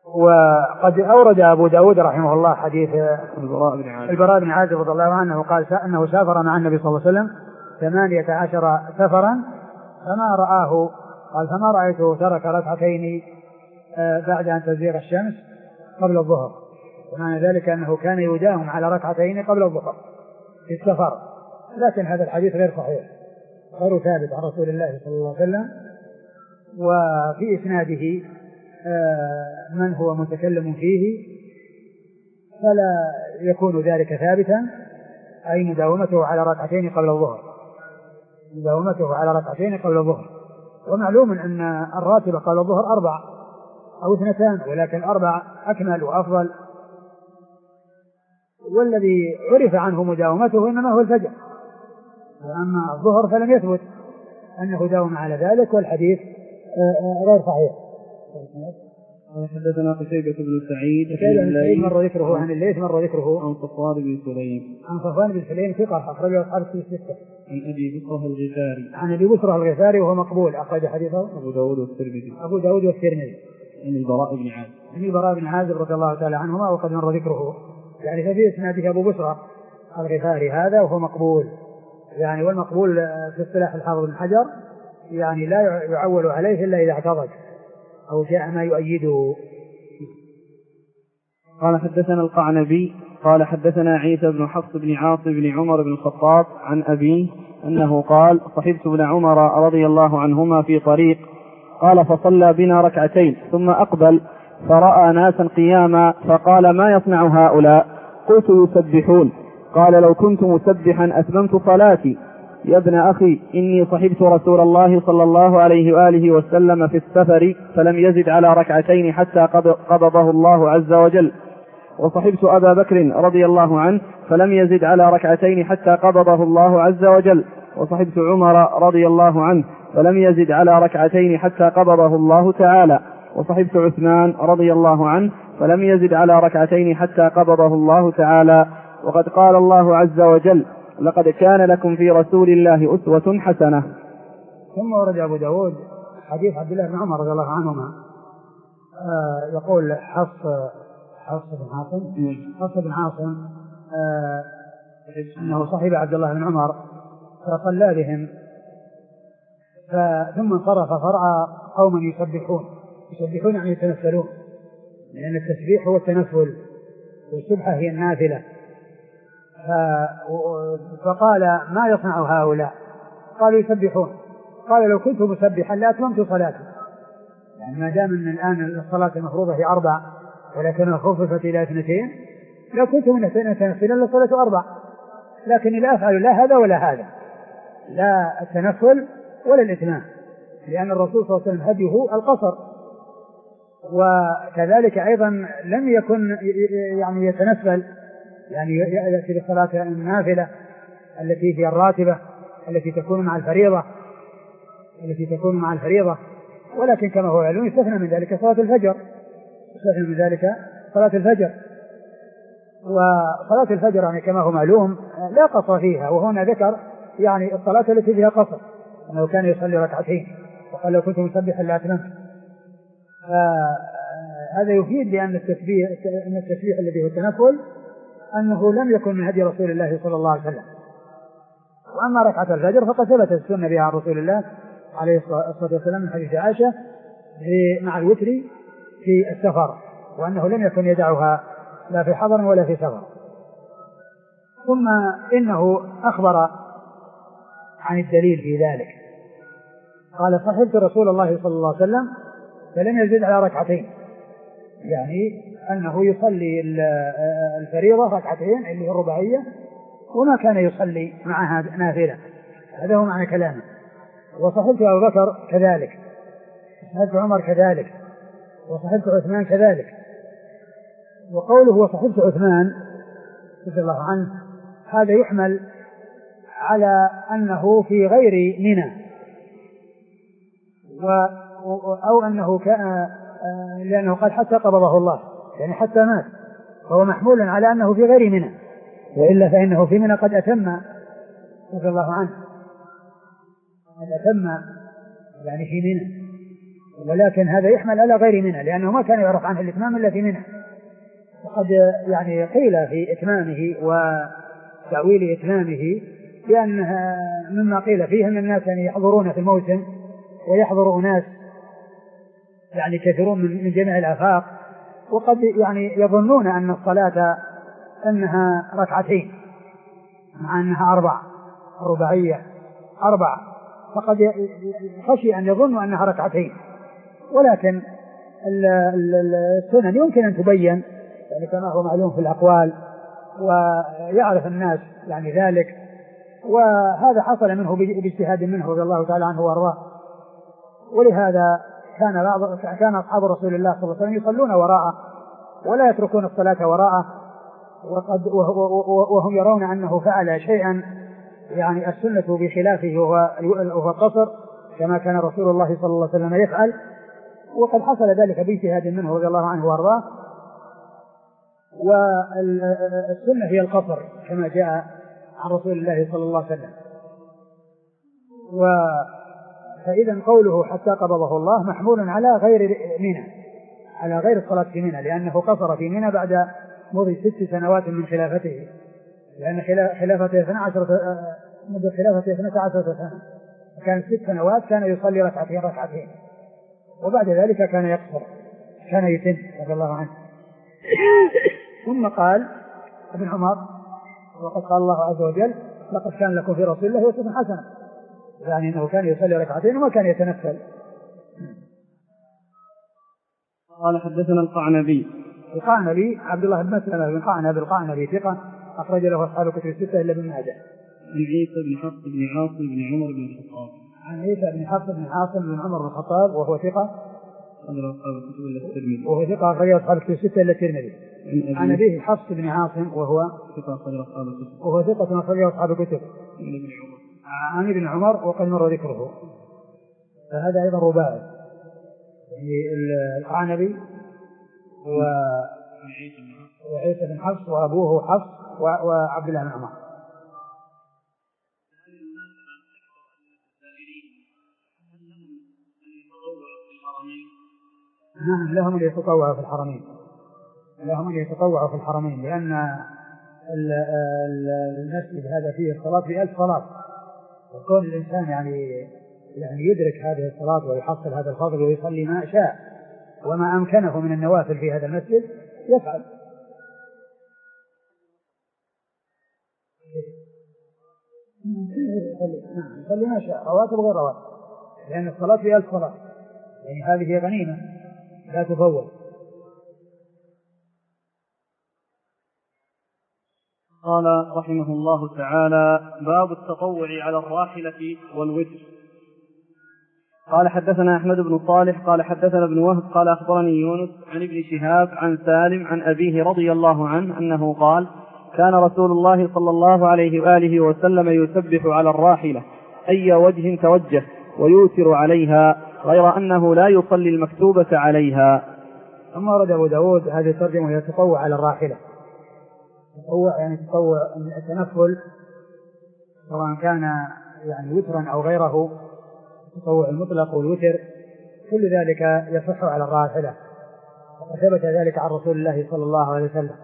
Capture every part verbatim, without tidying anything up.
وقد أورد أبو داود رحمه الله حديث البراء بن عازب رضي الله عنه قال أنه سافر مع النبي صلى الله عليه وسلم ثمانية عشر سفرا فما رآه قال فما رأيته ترك ركعتين بعد أن تزيغ الشمس قبل الظهر، ومعنى ذلك أنه كان يداوم على ركعتين قبل الظهر في السفر، لكن هذا الحديث غير صحيح غير ثابت عن رسول الله صلى الله عليه وسلم. وفي إسناده من هو متكلم فيه فلا يكون ذلك ثابتا، أي مداومته على ركعتين قبل الظهر مداومته على ركعتين قبل الظهر ومعلوم أن الراتبة قبل الظهر أربع أو اثنتان، ولكن أربع أكمل وأفضل، والذي عرف عنه مداومته إنما هو الفجر، وأما الظهر فلم يثبت أنه داوم على ذلك، والحديث غير صحيح. حدثنا قتيبة بن سعيد مر ذكره عن الليث مر ذكره عن صفوان بن سليم عن صفوان بن سليم ثقة أخرجه أصحاب الستة عن أبي بكر الغفاري عن أبي بكر الغفاري وهو مقبول أخرج حديثه أبو داود والترمذي أبو داود والترمذي عن البراء بن عازب عن البراء بن عازب رضي الله تعالى عنهما وقد مر ذكره، يعني ففي إسناده أبو بكر الغفاري هذا وهو مقبول، يعني والمقبول في اصطلاح الحافظ بن حجر يعني لا يعول عليه إلا إذا اعتضد أو جاء ما يؤيده. قال حدثنا القعنبي قال حدثنا عيسى بن حفص بن عاصم بن عمر بن الخطاب عن أبيه أنه قال صحبت ابن عمر رضي الله عنهما في طريق قال فصلى بنا ركعتين ثم أقبل فرأى ناسا قياما فقال ما يصنع هؤلاء؟ قلت يسبحون. قال لو كنت مسبحا أتممت صلاتي. يا ابن أخي إني صحبت رسول الله صلى الله عليه وآله وسلم في السفر فلم يزد على ركعتين حتى قبضه الله عز وجل، وصحبت أبا بكر رضي الله عنه فلم يزد على ركعتين حتى قبضه الله عز وجل، وصحبت عمر رضي الله عنه فلم يزد على ركعتين حتى قبضه الله تعالى، وصحبت عثمان رضي الله عنه فلم يزد على ركعتين حتى قبضه الله تعالى. وقد قال الله عز وجل لقد كان لكم في رسول الله أسوة حسنة. ثم ورد أبو داود حديث عبد الله بن عمر رضي الله عنهما آه يقول حفص حفص بن عاصم حفص بن عاصم آه أنه صحب عبد الله بن عمر فصلى بهم ثم انصرف فرأى قوما يسبحون يسبحون يعني يتنفلون، لأن التسبيح هو التنفل والسبحة هي النافلة. فقال ما يصنع هؤلاء؟ قالوا يسبحون. قال لو كنت مسبحا لأتممت صلاتي، يعني ما دام أن الآن الصلاة المفروضة هي أربع ولكنها خففت إلى اثنتين لو كنت من تنفلا لصلاة أربع، لكن لا أفعل لا هذا ولا هذا، لا التنفل ولا الإتمام، لأن الرسول صلى الله عليه وسلم هديه القصر، وكذلك أيضا لم يكن يعني يتنفل، يعني يأتي بالصلاة النافلة التي هي الراتبة التي تكون مع الفريضة التي تكون مع الفريضة ولكن كما هو علم يستثنى من ذلك صلاة الفجر يستثنى من ذلك صلاة الفجر وصلاة الفجر يعني كما هو معلوم لا قصر فيها، وهنا ذكر يعني الصلاة التي فيها قصر أنه كان يصلي ركعتين وقال لو كنت مسبحا لأتممت. هذا يفيد بأن التسبيح أن التسبيح الذي هو التنفل أنه لم يكن من هدي رسول الله صلى الله عليه وسلم. وأما ركعة الفجر فقد ثبتت السنة بها عن رسول الله عليه الصلاة والسلام من حديث عائشة مع الوتر في السفر، وأنه لم يكن يدعها لا في حضر ولا في سفر. ثم إنه أخبر عن الدليل في ذلك، قال صحبت رسول الله صلى الله عليه وسلم فلم يزد على ركعتين، يعني أنه يصلي الفريضة ركعتين اللي هي الرباعية وما كان يصلي معها نافلة، هذا هو معنى كلامه. وصحبت أبو بكر كذلك، وصحبت عمر كذلك، وصحبت عثمان كذلك. وقوله وصحبت عثمان رضي الله عنه هذا يحمل على أنه في غير منى أو أنه كان لأنه قال حتى قبضه الله يعني حتى مات، فهو محمول على أنه في غير منى، وإلا فإنه في منى قد أتم رضي الله عنه قد أتم يعني في منى، ولكن هذا يحمل على غير منى، لأنه ما كان يعرف عنه الإتمام إلا في منى. وقد يعني قيل في إتمامه وتأويل إتمامه لأنها مما قيل فيه أن الناس يعني يحضرون في الموسم ويحضر أناس يعني كثيرون من جميع الآفاق، وقد يعني يظنون أن الصلاة أنها ركعتين مع أنها أربع رباعية أربعة، فقد خشي أن يظنوا أنها ركعتين. ولكن السنن يمكن أن تبين يعني كما هو معلوم في الأقوال ويعرف الناس يعني ذلك، وهذا حصل منه باجتهاد منه رضي الله تعالى عنه وارضاه. ولهذا كان بعض كان أصحاب رسول الله صلى الله عليه وسلم يصلون وراءه ولا يتركون الصلاة وراءه، وقد وهم يرون أنه فعل شيئا يعني السنة بخلافه وهو القصر كما كان رسول الله صلى الله عليه وسلم يفعل، وقد حصل ذلك باجتهاد منه رضي الله عنه وارضاه. والسنة هي القصر كما جاء عن رسول الله صلى الله عليه وسلم. فإذا قوله حتى قبضه الله محمول على غير منى، على غير الصلاة في منى، لأنه قصر في منى بعد مضي ست سنوات من خلافته، لأن خلافته اثنتا عشرة مدة خلافته اثنتا عشرة سنة، كان ست سنوات كان يصلي ركعتين ركعتين، وبعد ذلك كان يقصر كان يتم رضي الله عنه. ثم قال ابن عمر وقد قال الله عز وجل لقد كان لكم في رسول الله أسوة حسنة، يعني أنه كان يصلي ركعتين وما كان يتنفل. قال حدثنا القعنبي. القعنبي عبد الله بن مسلمة بن قعنب القعنبي ثقة أخرج له أصحاب الكتب الستة إلا ابن ماجه. عن عيسى بن حفص بن عاصم بن عمر بن الخطاب. عن عيسى بن حفص بن عاصم بن عمر بن الخطاب وهو ثقة أخرج أصحاب الكتب إلا الترمذي. وهو ثقة أخرج أصحاب الكتب الستة إلا الترمذي. عن أبيه حفص بن عاصم وهو ثقة أخرج أصحاب الكتب. وهو ثقة أخرج أصحاب الكتب. عن ابن عمر وقد مر ذكره. فهذا أيضا رباعي، يعني القعنبي وعيسى بن حفص وأبوه حفص وعبد الله بن عمر. نعم لهم أن يتطوعوا في الحرمين، لهم أن يتطوعوا في الحرمين، لأن المسجد هذا فيه الصلاة بألف صلاة، وكون الإنسان يعني يعني يدرك هذه الصلاة ويحصل هذا الفضل ويصلي ما شاء وما أمكنه من النوافل في هذا المسجد يفعل. نعم يصلي ما شاء رواتب وغير رواتب، لأن الصلاة في ألف صلاة، يعني هذه غنيمة لا تفوت. قال رحمه الله تعالى: باب التطوع على الراحلة والوتر. قال حدثنا أحمد بن صالح قال حدثنا ابن وهب قال أخبرني يونس عن ابن شهاب عن سالم عن أبيه رضي الله عنه أنه قال: كان رسول الله صلى الله عليه وآله وسلم يسبح على الراحلة أي وجه توجه ويوتر عليها، غير أنه لا يصلي المكتوبة عليها. ثم ورد أبو داود هذه الترجمة هي التطوع على الراحلة. تطوع يعني تطوع التنفل سواء كان يعني وترا أو غيره، التطوع المطلق والوتر كل ذلك يصح على الراحلة، وقد ثبت ذلك عن رسول الله صلى الله عليه وسلم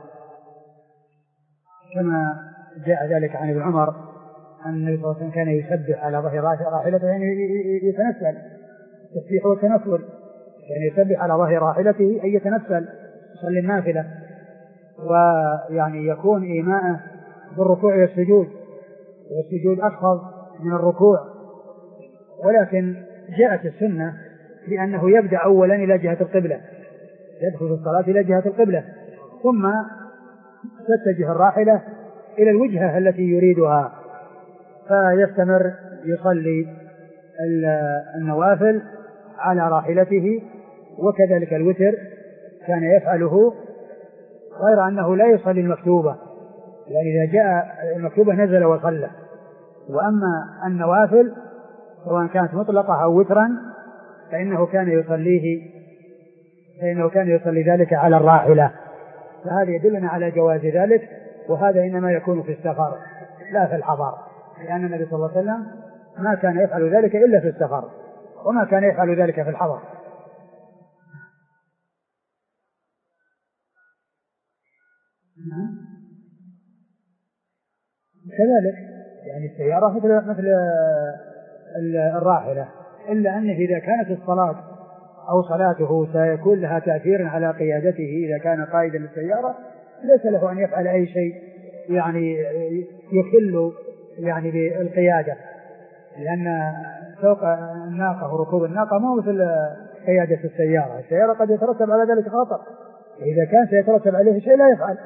كما جاء ذلك عن ابن عمر أن النبي صلى الله عليه وسلم كان يسبح على ظهر راحلته، يعني يتنفل تسبيح والتنفل، يعني يسبح على ظهر راحلته أي يتنفل يصلي النافلة، ويعني يكون إيماءه بالركوع والسجود، والسجود أخفض من الركوع، ولكن جاءت السنة بأنه يبدأ أولا إلى جهة القبلة، يدخل في الصلاة إلى جهة القبلة ثم تتجه الراحلة إلى الوجهة التي يريدها، فيستمر يصلي النوافل على راحلته، وكذلك الوتر كان يفعله، غير أنه لا يصلي المكتوبة، يعني إذا جاء المكتوبة نزل وصلى. وأما النوافل سواء كانت مطلقة أو وترا فإنه كان يصليه فإنه كان يصلي ذلك على الراحلة، فهذا يدلنا على جواز ذلك، وهذا إنما يكون في السفر لا في الحضر، لأن النبي صلى الله عليه وسلم ما كان يفعل ذلك إلا في السفر، وما كان يفعل ذلك في الحضر، كذلك يعني السيارة مثل مثل الراحلة، إلا أنه إذا كانت الصلاة أو صلاته سيكون لها تأثير على قيادته إذا كان قائدا للسيارة ليس له أن يفعل أي شيء يعني يخل يعني بالقيادة، لأن سوق الناقة وركوب الناقة مو مثل قيادة السيارة. السيارة قد يترتب على ذلك خطر، إذا كان سيترتب عليه شيء لا يفعل.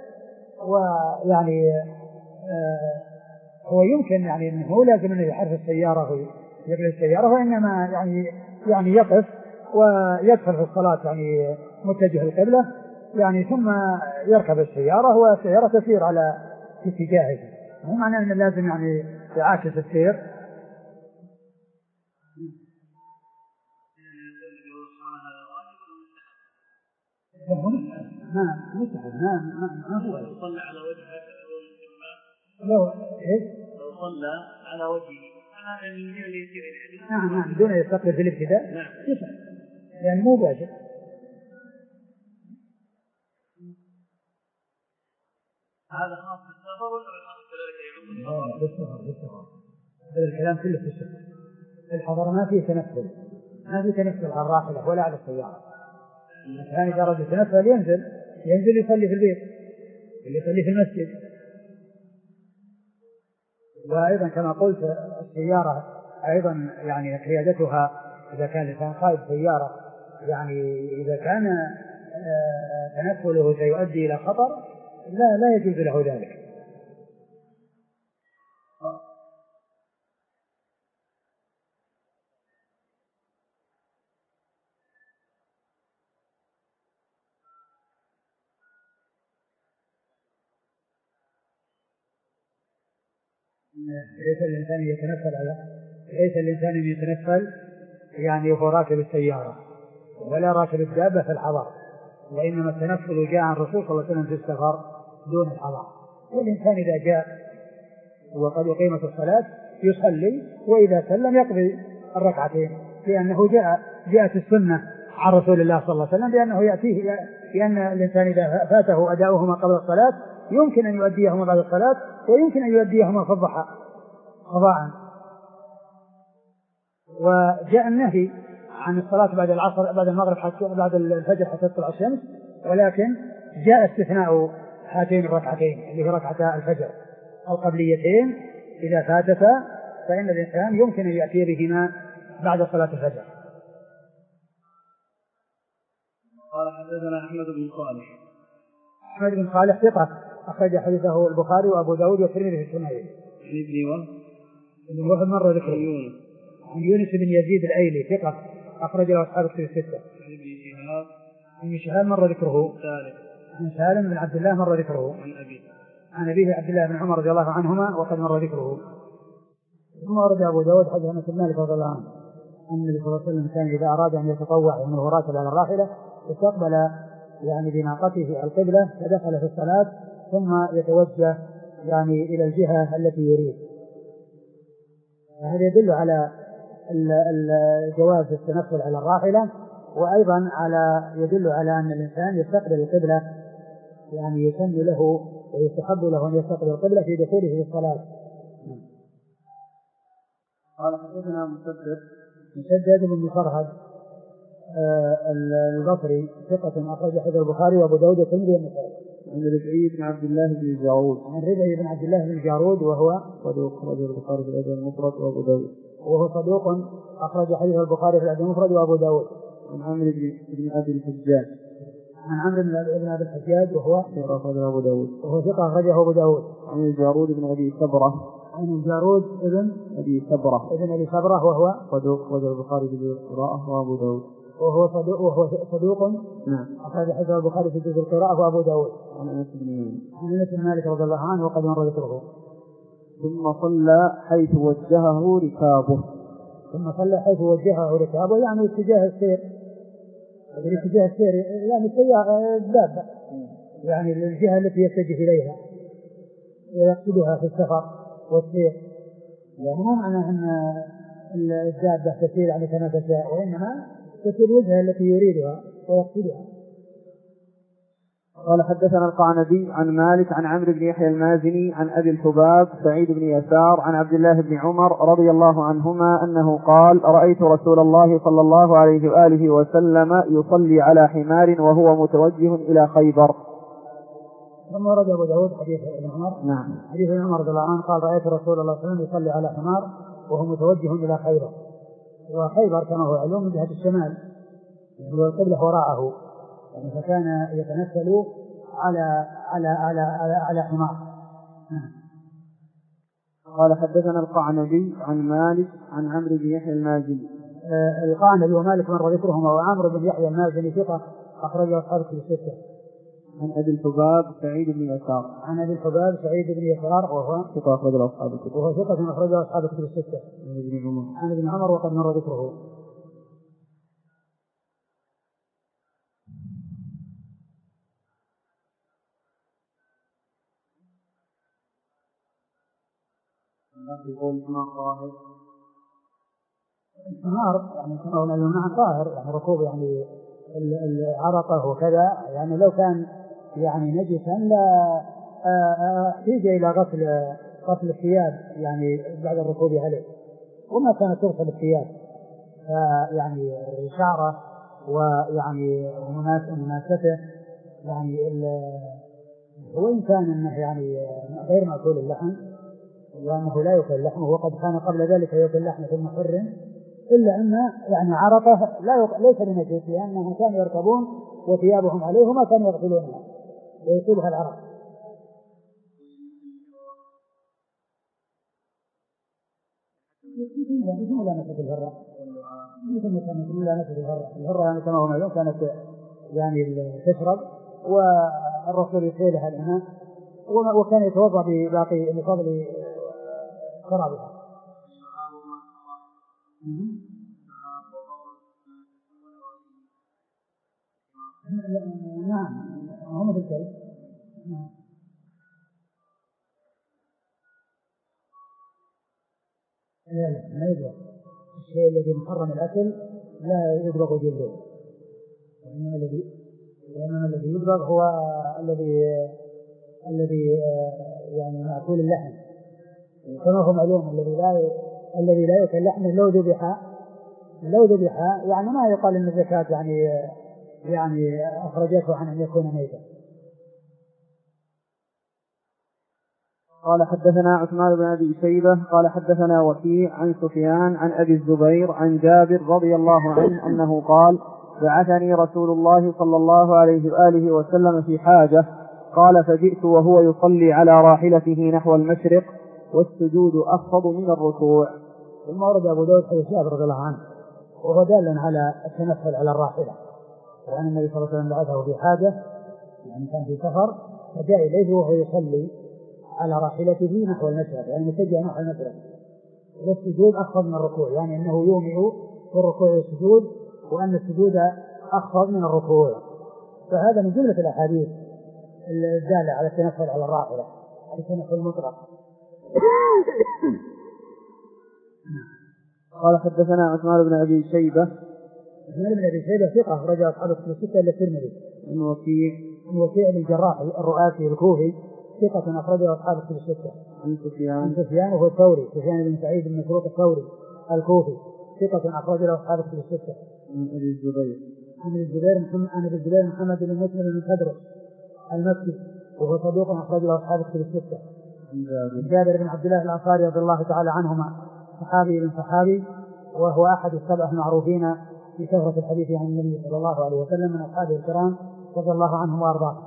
ويعني آه هو يمكن يعني أنه هو لازم أنه يحرك السيارة ويقل السيارة، وإنما يعني يعني يقف ويدخل في الصلاة يعني متجه القبلة يعني ثم يركب السيارة والسيارة تسير على اتجاهه، مو معنى أنه لازم يعني يعاكس السير. ما مستحب ما ما هو صلى على وجهه لو إيه لو صلى على وجهه هذا من يسير الحديث نعم نعم دون يستقبل في الابتداء نعم لأن مو واجب. هذا خاص بالسفر ولا خاص كذلك لا لا بالسفر بالسفر هذا الكلام كله في السفر. الحضر ما فيه تنفل، ما فيه تنفل على الراحلة ولا على السيارة. الإنسان إذا أراد يتنفل ينزل ينزل يصلي في البيت اللي يصلي في المسجد. وأيضا كما قلت السيارة أيضا يعني قيادتها إذا كان الإنسان قائد سيارة يعني إذا كان تنفله سيؤدي إلى خطر لا لا يجوز له ذلك. ليس الإنسان يتنفل على ليس الإنسان يتنفل يعني وهو راكب السيارة ولا راكب الدابة في الحضر، وإنما التنفل جاء عن الرسول صلى الله عليه وسلم في السفر دون الحضر. والإنسان إذا جاء وقد أقيمت الصلاة يصلي وإذا سلم يقضي الركعتين، لأنه جاء جاءت السنة عن رسول الله صلى الله عليه وسلم بأنه يأتيه لأن الإنسان إذا فاته أداؤهما قبل الصلاة يمكن أن يؤديهما بعد الصلاة ويمكن أن يؤديهما في الضحى قضاء. وجاء النهي عن الصلاة بعد العصر بعد المغرب حتى بعد الفجر حتى تطلع الشمس، ولكن جاء استثناء هاتين الركعتين اللي هي ركعتا الفجر القبليتين إذا فاتتا فإن الإنسان يمكن أن يأتي بهما بعد صلاة الفجر. قال حدثنا أحمد بن صالح. أحمد بن صالح ثقة أخرج حديثه البخاري وأبو داود والترمذي في السنن. عن ابن وهب ابن وهب مرة ذكره. يونس عن يونس بن يزيد الأيلي ثقة أخرج له أصحاب الكتب الستة. عن ابن شهاب عن شهاب مرة ذكره. ثالث. عن سالم بن عبد الله مرة ذكره. عن أبي عن أبيه عبد الله بن عمر رضي الله عنهما وقد مر ذكره. ثم ورد أبو داود حديث أنس بن مالك رضي الله عنه أن النبي صلى الله عليه وسلم كان إذا أراد أن يتطوع أنه راكب على الراحلة استقبل يعني بناقته القبلة فدخل في الصلاة ثم يتوجه يعني إلى الجهة التي يريد. هذا يدل على الجواز التنفل على الراحلة، وأيضا على يدل على أن الإنسان يستقبل القبلة يعني يسن له ويستحب له أن يستقبل القبلة في دخوله في الصلاة. قال حدثنا مسدد مسدد بن مصرهد البصري ثقة أخرج حديث البخاري وأبو داود والترمذي والنسائي. عن ربعي بن عبد الله بن جارود. عن ربعي بن عبد الله بن جارود وهو صدوق أخرج البخاري في الأدب المفرد وأبو داود. وهو صدوق أخرج حديث البخاري في الأدب المفرد وأبو داود. عن عمرو بن أبي الحجاج. عن عمرو بن أبي الحجاج وهو ثقة أخرجه أبو داود. وهو ثقة أخرجه أبو داود. عن الجارود بن أبي سبرة. عن الجارود ابن أبي سبرة. ابن أبي سبرة وهو صدوق أخرج البخاري في جزء القراءة وأبو داود. وهو صدوق وهو صدوق نعم أخرج حديث البخاري في جزء القراءة وأبو داود. عن أنس بن مالك. عن أنس بن مالك رضي الله عنه وقد مر ذكره. ثم صلى حيث وجهه ركابه. ثم صلى حيث وجهه ركابه يعني اتجاه السير، اتجاه السير يعني السيارة الدابة يعني الجهة التي يتجه إليها ويقصدها في السفر والسير، يعني مو معنى أن الدابة تسير يعني كما تشاء، وإنما تسير وجهها التي يريدها ويقصدها. قال حدثنا القعنبي عن مالك عن عمرو بن يحيى المازني عن أبي الحباب سعيد بن يسار عن عبد الله بن عمر رضي الله عنهما أنه قال رأيت رسول الله صلى الله عليه وآله وسلم يصلي على حمار وهو متوجه إلى خيبر. ثم ورد أبو داود حديث ابن عمر. نعم. حديث ابن عمر رضي الله عنه قال رأيت رسول الله صلى الله عليه وسلم يصلي على حمار وهو متوجه إلى خيبر. وخيبر كما هو علوم من جهة الشمال والقبلة وراءه، يعني فكان يتنفل على على على على, على حمار. قال حدثنا القعنبي عن مالك عن عمرو بن يحيى المازني. آه القعنبي ومالك مر ذكرهما، وعمرو بن يحيى المازني ثقة أخرجه أصحاب الكتب الستة. عن أبي الحباب سعيد بن يسار. عن أبي الحباب سعيد بن يسار وهو ثقة أخرجه أصحاب الكتب. وهو ثقة أخرجه أصحاب الكتب الستة. عن ابن عمر. عن ابن عمر وقد مر ذكره. يقول الحمار طاهر. الحمار يعني كما هنا يمنع طاهر، يعني ركوب يعني العرقة وكذا، يعني لو كان يعني نجسا لا احتاج إلى غسل غسل الثياب يعني بعد الركوب عليه، وما كانت تغسل الثياب يعني شعره ويعني مناسته يعني وإن كان انه يعني غير مأكول اللحم وأنه لا يأكل لحمه، وقد كان قبل ذلك يأكل لحمه ثم حرم، إلا أن يعني عرقه لا ليس لنجس، لأنهم كانوا يركبون وثيابهم عليه وما كانوا يغسلونها ويصيبها العرق. مثل ملامسة الهرة، مثل ملامسة الهرة. الهرة يعني كما هو معلوم كانت يعني تشرب والرسول يدخلها الإناء وكان يتوضأ بباقي بفضل شرابها. نعم هو مثل الكلب. لا لا ما يدبغ، الشيء الذي محرم الأكل لا يدبغ جلده، وإنما الذي وإنما الذي يدبغ هو الذي الذي يعني مأكول اللحم، كما هو معلوم الذي لا الذي لا يأكل لحمه لو ذبح لو ذبح يعني ما يقال إن الزكاة يعني يعني أخرجته عن أن يكون ميتا. قال حدثنا عثمان بن أبي شيبة قال حدثنا وكيع عن سفيان عن أبي الزبير عن جابر رضي الله عنه أنه قال بعثني رسول الله صلى الله عليه وآله وسلم في حاجة، قال فجئت وهو يصلي على راحلته نحو المشرق والسجود أخفض من الركوع. ثم ورد أبو داود حديث جابر رضي الله عنه وهو دال على التنفل على الراحلة، وأن النبي صلى الله عليه وسلم بعثه في حاجة يعني كان في سفر فجاء إليه وهو يصلي على راحلته نحو المشرق يعني متجه نحو المشرق، والسجود أخفض من الركوع يعني أنه يومئ في الركوع والسجود، وأن السجود أخفض من الركوع. فهذا من جملة الأحاديث الدالة على التنفل على الراحلة، التنفل المطلق. قال حدثنا عثمان بن أبي شيبة. عثمان بن أبي شيبة ثقة رجع أصحاب الكتب الستة إلا الترمذي. عن وكيع عن وكيع بن الجراح الرؤاسي الكوفي ثقة أخرجه أصحاب الكتب الستة. عن سفيان عن سفيان وهو الثوري سفيان بن سعيد بن مسروق الثوري الكوفي ثقة أخرجه أصحاب الكتب الستة. عن أبي الزبير عن الزبير محمد عن الزبير محمد بن مسلم بن تدرس المكي وهو صدوق أخرجه أصحاب الكتب الستة. عن جابر جابر بن عبد الله الأنصاري رضي الله تعالى عنهما صحابي بن صحابي، وهو أحد السبع المعروفين في كثرة الحديث عن النبي صلى الله عليه وسلم من أصحابه الكرام رضي الله عنهم وأرضاهم.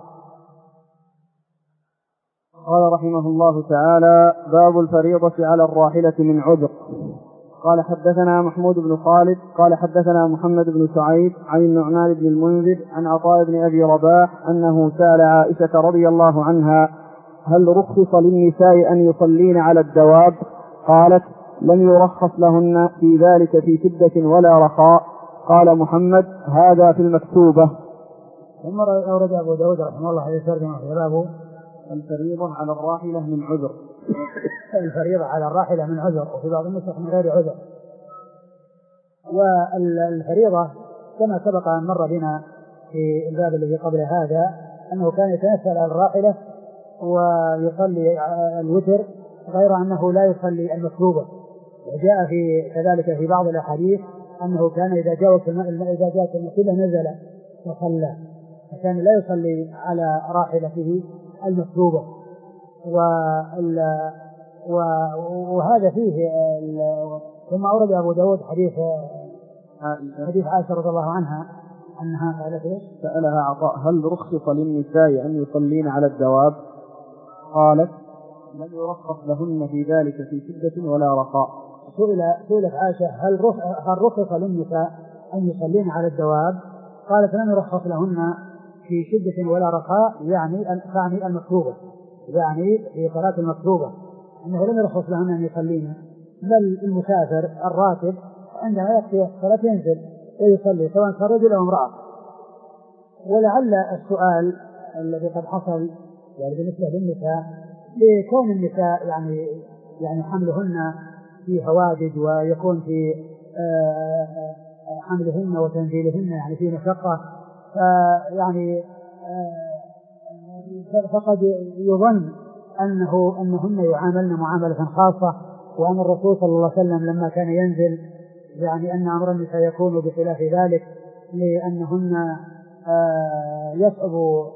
قال رحمه الله تعالى باب الفريضة على الراحلة من عذر. قال حدثنا محمود بن خالد قال حدثنا محمد بن سعيد عن النعمان بن المنذر عن عطاء بن أبي رباح أنه سأل عائشة رضي الله عنها هل رخص للنساء أن يصلين على الدواب؟ قالت لم يرخص لهن في ذلك في شدة ولا رخاء. قال محمد هذا في المكتوبة. ثم أورد أبو داود رحمه الله هذا ترجمة في بابه الفريضة على الراحلة من عذر. الفريضة على الراحلة من عذر، وفي بعض النسخ من غير عذر. والفريضة كما سبق أن مر بنا في الباب الذي قبل هذا أنه كان يتنفل على الراحلة ويصلي الوتر، غير أنه لا يصلي المكتوبة. وجاء في كذلك في بعض الأحاديث أنه كان إذا جاءت إذا جاءت المكتوبة نزل وصلى، فكان لا يصلي على راحلته المكتوبة. وهذا فيه. ثم أورد أبو داود حديث حديث عائشة رضي الله عنها أنها قالت إيش؟ سألها عطاء: هل رخص للنساء أن يصلين على الدواب؟ قالت: لم يرخص لهن في ذلك في شدة ولا رخاء. سئل سئلت عائشة: هل هل رخص للنساء أن يصلين على الدواب؟ قالت: لم يرخص لهن في شدة ولا رخاء، يعني يعني المكتوبة، يعني في صلاة المكتوبة أنه لم يرخص لهن أن يصلين، بل المسافر الراكب عندما يأتي الصلاة ينزل ويصلي سواء كان رجل أو امرأة. ولعل السؤال الذي قد حصل يعني بالنسبة للنساء لكون النساء يعني يعني حملهن في هوادج، ويكون في حملهن وتنزيلهن يعني في مشقة، يعني فقد يظن أنه أنهن يعاملن معاملة خاصة، وأن الرسول صلى الله عليه وسلم لما كان ينزل يعني أن أمر النساء يكون بخلاف ذلك، لأنهن يصعب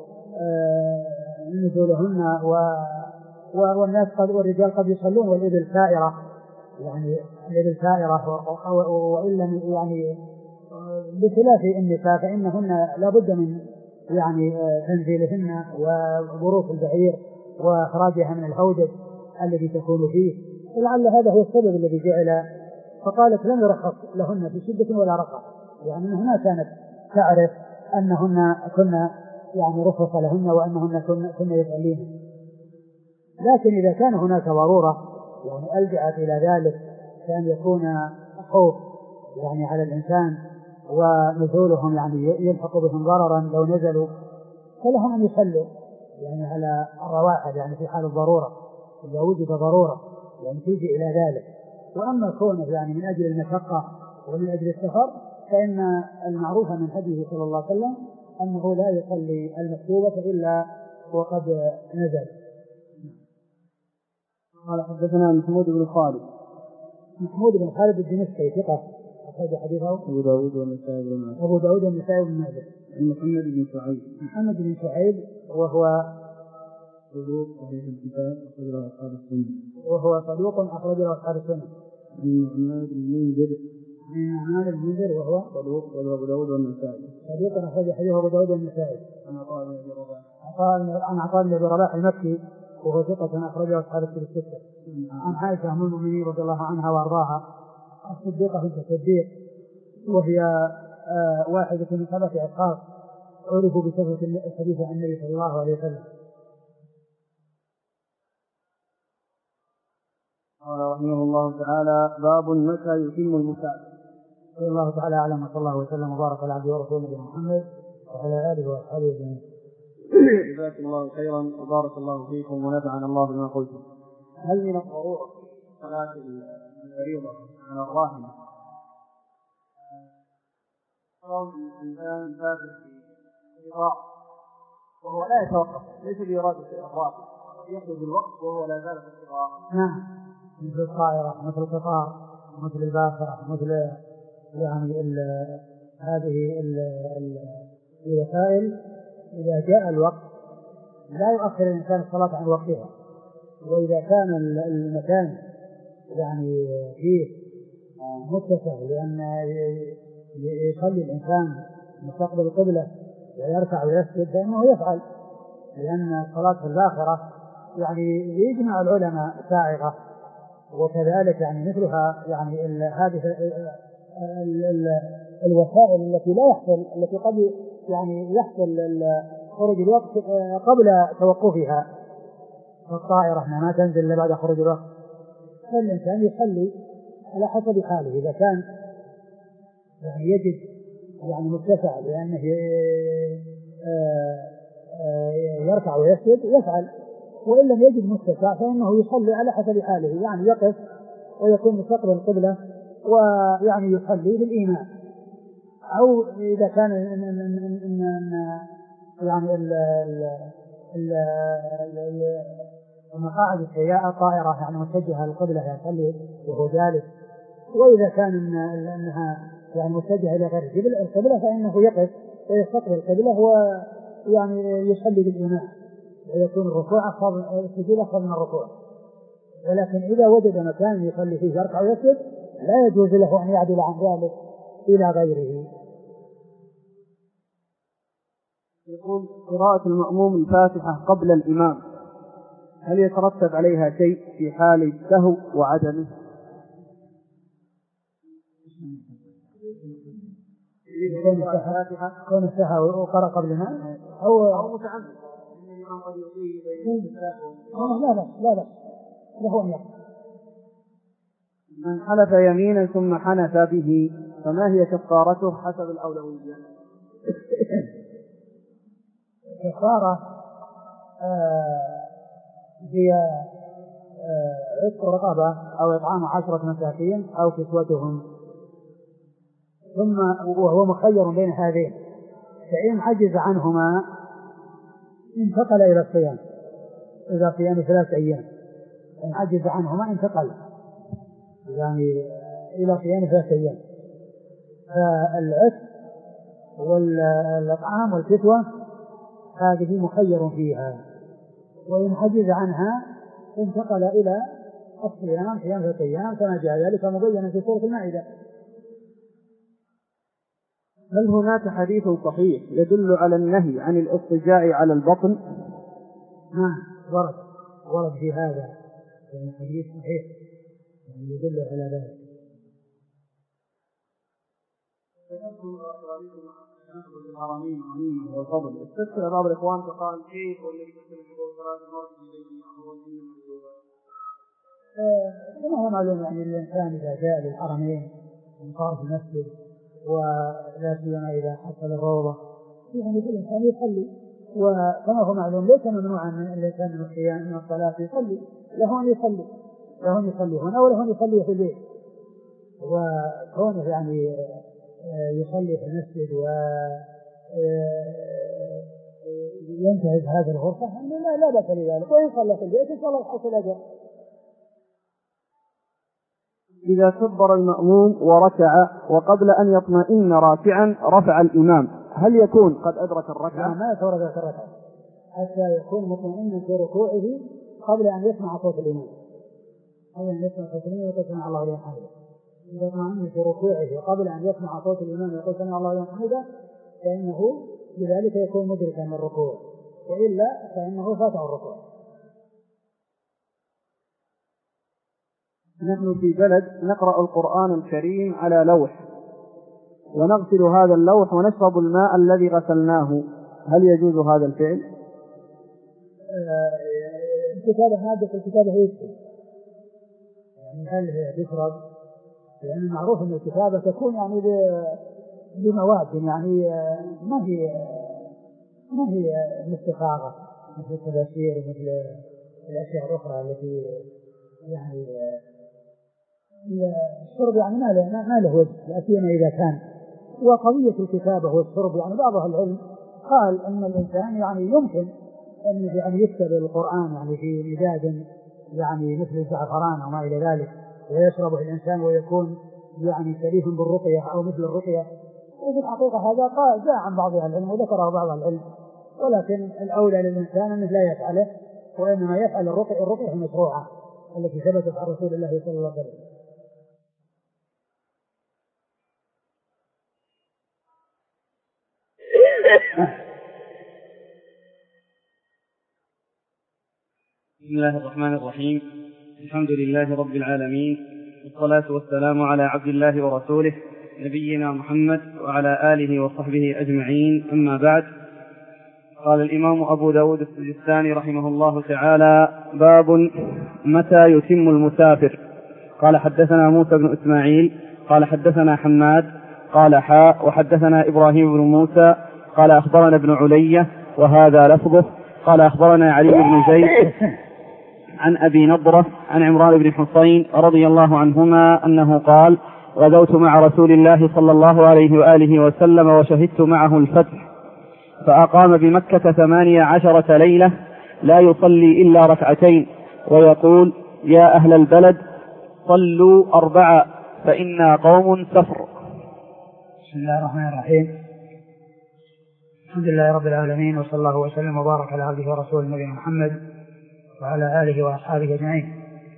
نزولهن والناس قد والرجال قد يصلون والإبل سائرة، يعني الإبل سائرة، وإن لم يعني بخلاف النساء فإنهن لا بد من يعني تنزيلهن وبروك البعير وإخراجها من الهودج الذي تكون فيه. ولعل هذا هو السبب الذي جعل. فقالت: لم يرخص لهن في شدة ولا رخاء، يعني أنها ما كانت تعرف أنهن كنا يعني رخص لهن وأنهن كنا يفعلين. لكن إذا كان هناك ضرورة يعني ألجأت إلى ذلك، كان يكون خوف يعني على الإنسان ونزولهم يعني يلحق بهم ضررا لو نزلوا، فلهم أن يصلوا يعني على الرواحل يعني في حال الضرورة، إذا وجد ضرورة يعني تيجي إلى ذلك. وأما كونه يعني من أجل المشقة ومن أجل السفر، فإن المعروف من هديه صلى الله عليه وسلم أنه لا يصلي المكتوبة إلا وقد نزل. قال: حدثنا محمود بن خالد. محمود بن خالد الدمشقي ثقة، أخرج حديثه أبو داود والنسائي بن ماجه. أبو داود والنسائي بن ماجه. محمد بن شعيب. محمد بن شعيب وهو صدوق صحيح الكتاب أخرج له أصحاب السنة. وهو صدوق أخرج له أصحاب السنة. النعمان بن المنذر. النعمان بن المنذر وهو صدوق أبو داود والنسائي. صدوق أخرج حديثه أبو داود والنسائي. عن عطاء بن أبي رباح. عن عطاء بن أبي رباح المكي وهو ثقة أخرجه أصحاب الكتب الستة. عن عائشة أم المؤمنين رضي الله عنها وأرضاها الصديقة بنت الصديق، وهي آه واحدة من ثلاثة أشخاص عرفوا بكثرة الحديث عن النبي صلى الله عليه وسلم. قال رحمه الله تعالى: باب متى يتم المسافر. صلى الله تعالى أعلم، وصلى الله وسلم وبارك على عبده ورسوله نبينا محمد وعلى آله وأصحابه أجمعين. جزاكم الله خيرا وبارك الله فيكم ونفعنا الله بما قلتم. هل من الضرورة صلاة الفريضة على الراحلة قول الإنسان مسافر في قطاع وهو لا يتوقف، ليس بإرادة الراحل، يخرج الوقت وهو لا زال في القطاع؟ نعم، مثل الطائرة، مثل القطار، مثل الباخرة، مثل يعني ال هذه ال ال الوسائل إذا جاء الوقت لا يؤخر الإنسان الصلاة عن وقتها. وإذا كان المكان يعني فيه متسع لأن يصلي الإنسان مستقبل القبلة ويركع ويسجد فإنه يفعل، لأن صلاة الباخرة يعني يجمع العلماء سائغة، وكذلك يعني مثلها يعني هذه الوسائل التي لا يحصل التي قد يعني يحصل خروج الوقت قبل توقفها، فالطائرة ما تنزل إلا بعد خروج الوقت، فالإنسان يصلي على حسب حاله. إذا كان يعني يجد يعني متسع لأنه يركع ويسجد يفعل، وإن لم يجد متسع فإنه يصلي على حسب حاله، يعني يقف ويكون مستقبل القبلة ويعني يصلي بالإيمان. أو إذا كان إن إن إن يعني المقاعد السيئة الطائرة يعني متجهة للقبلة يصلي وهو جالس. وإذا كان أنها يعني متجهة إلى غير القبلة فإنه يقف ويستقبل القبلة ويعني يصلي بالإمام ويكون الركوع أفضل السجود أفضل من الركوع. ولكن إذا وجد مكان يصلي فيه يركع ويسجد لا يجوز له أن يعدل عن ذلك إلى غيره. يقول قراءة المأموم الفاتحة قبل الإمام هل يترتب عليها شيء في حال السهو وعدمه؟ كون السهو وقرأ قبلها أو متعمد الإمام قد يطيل لا لا لا لا له أن يقرأ. من حلف يمينا ثم حنث به فما هي كفارته حسب الأولوية؟ كفارة هي عتق رقبة أو إطعام عشرة مساكين أو كسوتهم، ثم وهو مخير بين هذين، فإن عجز عنهما انتقل إلى الصيام إذا صيام ثلاث أيام، إن عجز عنهما انتقل يعني إلى صيام ثلاث أيام. فالعتق والإطعام والكسوة هذه مخير فيها، وإن عجز عنها انتقل إلى الصيام صيام ثلاث أيام كما جاء ذلك مبينا في سورة المائدة. هل هناك حديث صحيح يدل على النهي عن الاضطجاع على البطن؟ نعم ورد ورد في هذا يعني حديث صحيح يعني يدل على ذلك. الحرمين غنيمة والفضل استذكر بعض الإخوان فقال كيف والذي يقتل بقول صلاة المرء بيده هو دين المسلوبات. كما هو معلوم يعني الإنسان إذا جاء للحرمين وقام في المسجد ولا سيما إذا حصل الروضة يعني الإنسان يصلي، وكما هو معلوم ليس ممنوعا من الإنسان من القيام من الصلاة يصلي، له أن يصلي له أن يصلي هنا وله أن يصلي في البيت، وكونه يعني يصلي في المسجد وينتهز هذه الغرفة لا لا بأس بذلك، وإن صلى في البيت إن شاء الله يحصل أجر. إذا كبر المأموم وركع وقبل أن يطمئن راكعا رفع الإمام هل يكون قد أدرك الركعة؟ ما يتورد الركعة حتى يكون مطمئنا في ركوعه قبل أن يسمع صوت الإمام، قبل أن يسمع صوت الإمام يقول سمع الله لمن حمده. إذا اطمئن في ركوعه قبل أن يسمع صوت الإمام يقول سمع الله لمن حمده فإنه بذلك يكون مدركا للركوع، وإلا فإنه فاته الركوع. نحن في بلد نقرأ القرآن الكريم على لوح ونغسل هذا اللوح ونشرب الماء الذي غسلناه، هل يجوز هذا الفعل؟ الكتابة مادة الكتابة هي يعني هل هي تشرب؟ لأن يعني معروف أن الكتابة تكون يعني بمواد يعني ما هي ما هي مستخارة مثل التباشير ومثل الأشياء الأخرى التي يعني الشرب يعني ما له ما له وجه، لا سيما إذا كان. وقضية الكتابة والشرب يعني بعض أهل العلم قال أن الإنسان يعني يمكن أن يعني يكتب القرآن يعني في مداد يعني مثل الزعفران أو ما إلى ذلك ويشربه الإنسان ويكون يعني شبيه بالرقية أو مثل الرقية، وفي الحقيقة هذا قال جاء عن بعض أهل العلم وذكره بعض أهل العلم، ولكن الأولى للإنسان أنه لا يفعله وإنما يفعل الرقية الرقية المشروعة التي ثبتت عن رسول الله صلى الله عليه وسلم. بسم الله الرحمن الرحيم، الحمد لله رب العالمين، والصلاة والسلام على عبد الله ورسوله نبينا محمد وعلى آله وصحبه أجمعين، أما بعد. قال الإمام أبو داود السجستاني رحمه الله تعالى: باب متى يتم المسافر. قال حدثنا موسى بن إسماعيل قال حدثنا حماد قال حاء وحدثنا إبراهيم بن موسى قال أخبرنا ابن علية وهذا لفظه قال أخبرنا علي بن زيد عن أبي نضرة عن عمران بن حصين رضي الله عنهما أنه قال: غزوت مع رسول الله صلى الله عليه وآله وسلم وشهدت معه الفتح، فأقام بمكة ثمانية عشرة ليلة لا يصلي إلا ركعتين ويقول يا أهل البلد صلوا أربعة فإنا قوم سفر. بسم الله الرحمن الرحيم. الحمد لله رب العالمين، وصلى الله وسلم وبارك على عبده ورسوله نبينا محمد وعلى آله وأصحابه أجمعين.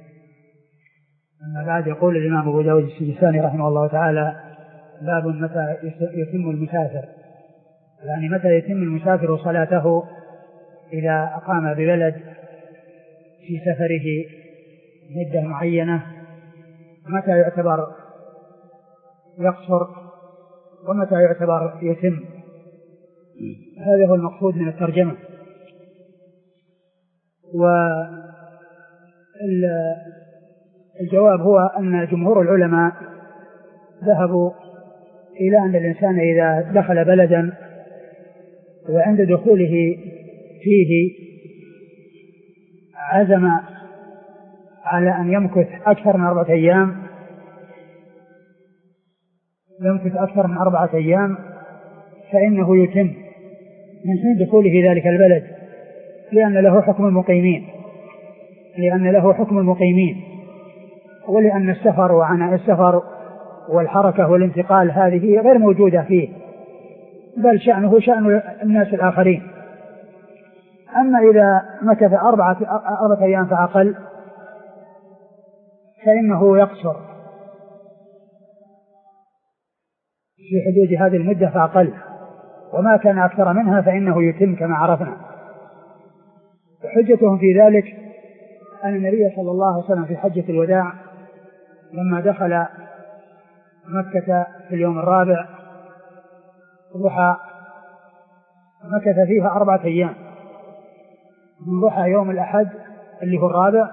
أما بعد، يقول الإمام أبو داود السجستاني رحمه الله تعالى: باب متى يتم المسافر، يعني متى يتم المسافر صلاته إذا أقام ببلد في سفره مدة معينة، متى يعتبر يقصر ومتى يعتبر يتم. هذا هو المقصود من الترجمة. والجواب هو أن جمهور العلماء ذهبوا إلى أن الإنسان إذا دخل بلدا وعند دخوله فيه عزم على أن يمكث أكثر من أربعة أيام يمكث أكثر من أربعة أيام فإنه يتم من حين دخوله في ذلك البلد، لأن له حكم المقيمين لأن له حكم المقيمين ولأن السفر وعناء السفر والحركة والانتقال هذه غير موجودة فيه، بل شأنه شأن الناس الآخرين. أما إذا مكث أربعة, أربعة أيام فأقل فإنه يقصر في حدود هذه المدة فأقل، وما كان أكثر منها فإنه يتم كما عرفنا. حجتهم في ذلك أن النبي صلى الله عليه وسلم في حجة الوداع لما دخل مكة في اليوم الرابع ضحى مكث فيها أربعة أيام، من ضحى يوم الأحد اللي هو الرابع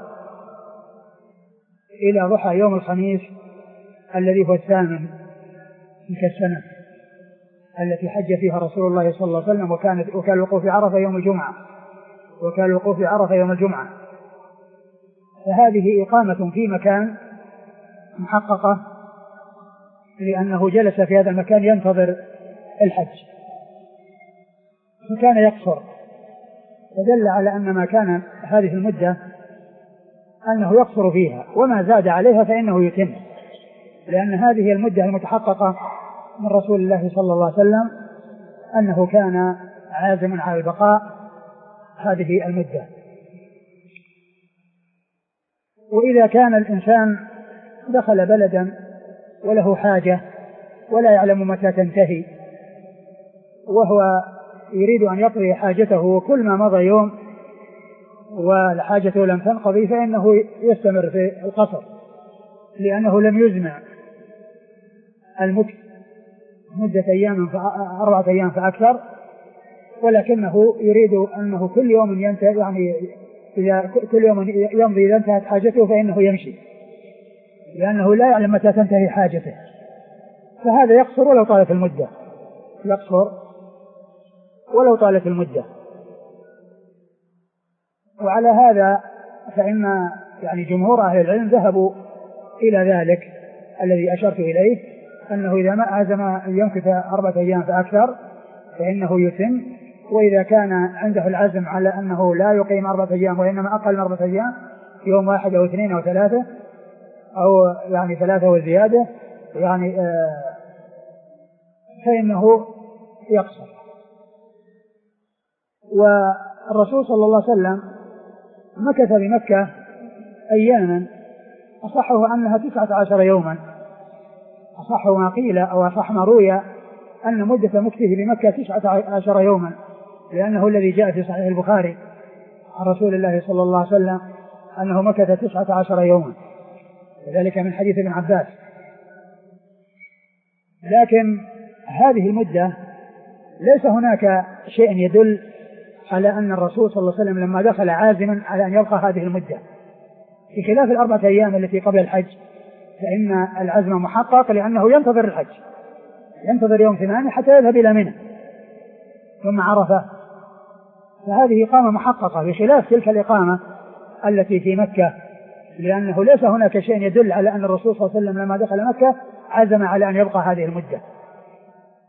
إلى ضحى يوم الخميس الذي هو الثامن تلك السنة التي حج فيها رسول الله صلى الله عليه وسلم، وكانت وكان الوقوف في عرفة يوم الجمعة وكان الوقوف في عرفة يوم الجمعة. فهذه إقامة في مكان محققة، لأنه جلس في هذا المكان ينتظر الحج، فكان يقصر، فدل على أن ما كان هذه المدة أنه يقصر فيها، وما زاد عليها فإنه يتم، لأن هذه المدة المتحققة من رسول الله صلى الله عليه وسلم أنه كان عازما على البقاء هذه المدة. وإذا كان الإنسان دخل بلدا وله حاجة ولا يعلم متى تنتهي، وهو يريد أن يقضي حاجته وكل ما مضى يوم والحاجة لم تنقضي فإنه يستمر في القصر، لأنه لم يزمع المكث مدة أيام أربعة أيام فأكثر، ولكنه يريد أنه كل يوم ينتهي، يعني إذا كل يوم يمضي إذا انتهت حاجته فإنه يمشي، لأنه لا يعلم متى تنتهي حاجته، فهذا يقصر ولو طالت المدة يقصر ولو طالت المدة. وعلى هذا فإن يعني جمهور أهل العلم ذهبوا إلى ذلك الذي أشرت إليه، أنه إذا ما عزم أن يمكث أربعة أيام فأكثر فإنه يتم، وإذا كان عنده العزم على أنه لا يقيم أربعة أيام وإنما أقل من أربعة أيام يوم واحد أو اثنين أو ثلاثة أو يعني ثلاثة وزيادة يعني آه فإنه يقصر. والرسول صلى الله عليه وسلم مكث بمكة أياما أصحه أنها تسعة عشر يوما، أصح ما قيل أو أصح ما روي أن مدة مكثه بمكة تسعة عشر يوما، لأنه الذي جاء في صحيح البخاري عن رسول الله صلى الله عليه وسلم أنه مكث تسعة عشر يوما، وذلك من حديث ابن عباس. لكن هذه المدة ليس هناك شيء يدل على أن الرسول صلى الله عليه وسلم لما دخل عازما على أن يبقى هذه المدة، بخلاف الأربعة أيام التي قبل الحج فإن العزم محقق، لأنه ينتظر الحج، ينتظر يوم ثمانية حتى يذهب إلى منى ثم عرفة، فهذه إقامة محققة بخلاف تلك الإقامة التي في مكة، لأنه ليس هناك شيء يدل على أن الرسول صلى الله عليه وسلم لما دخل مكة عزم على أن يبقى هذه المدة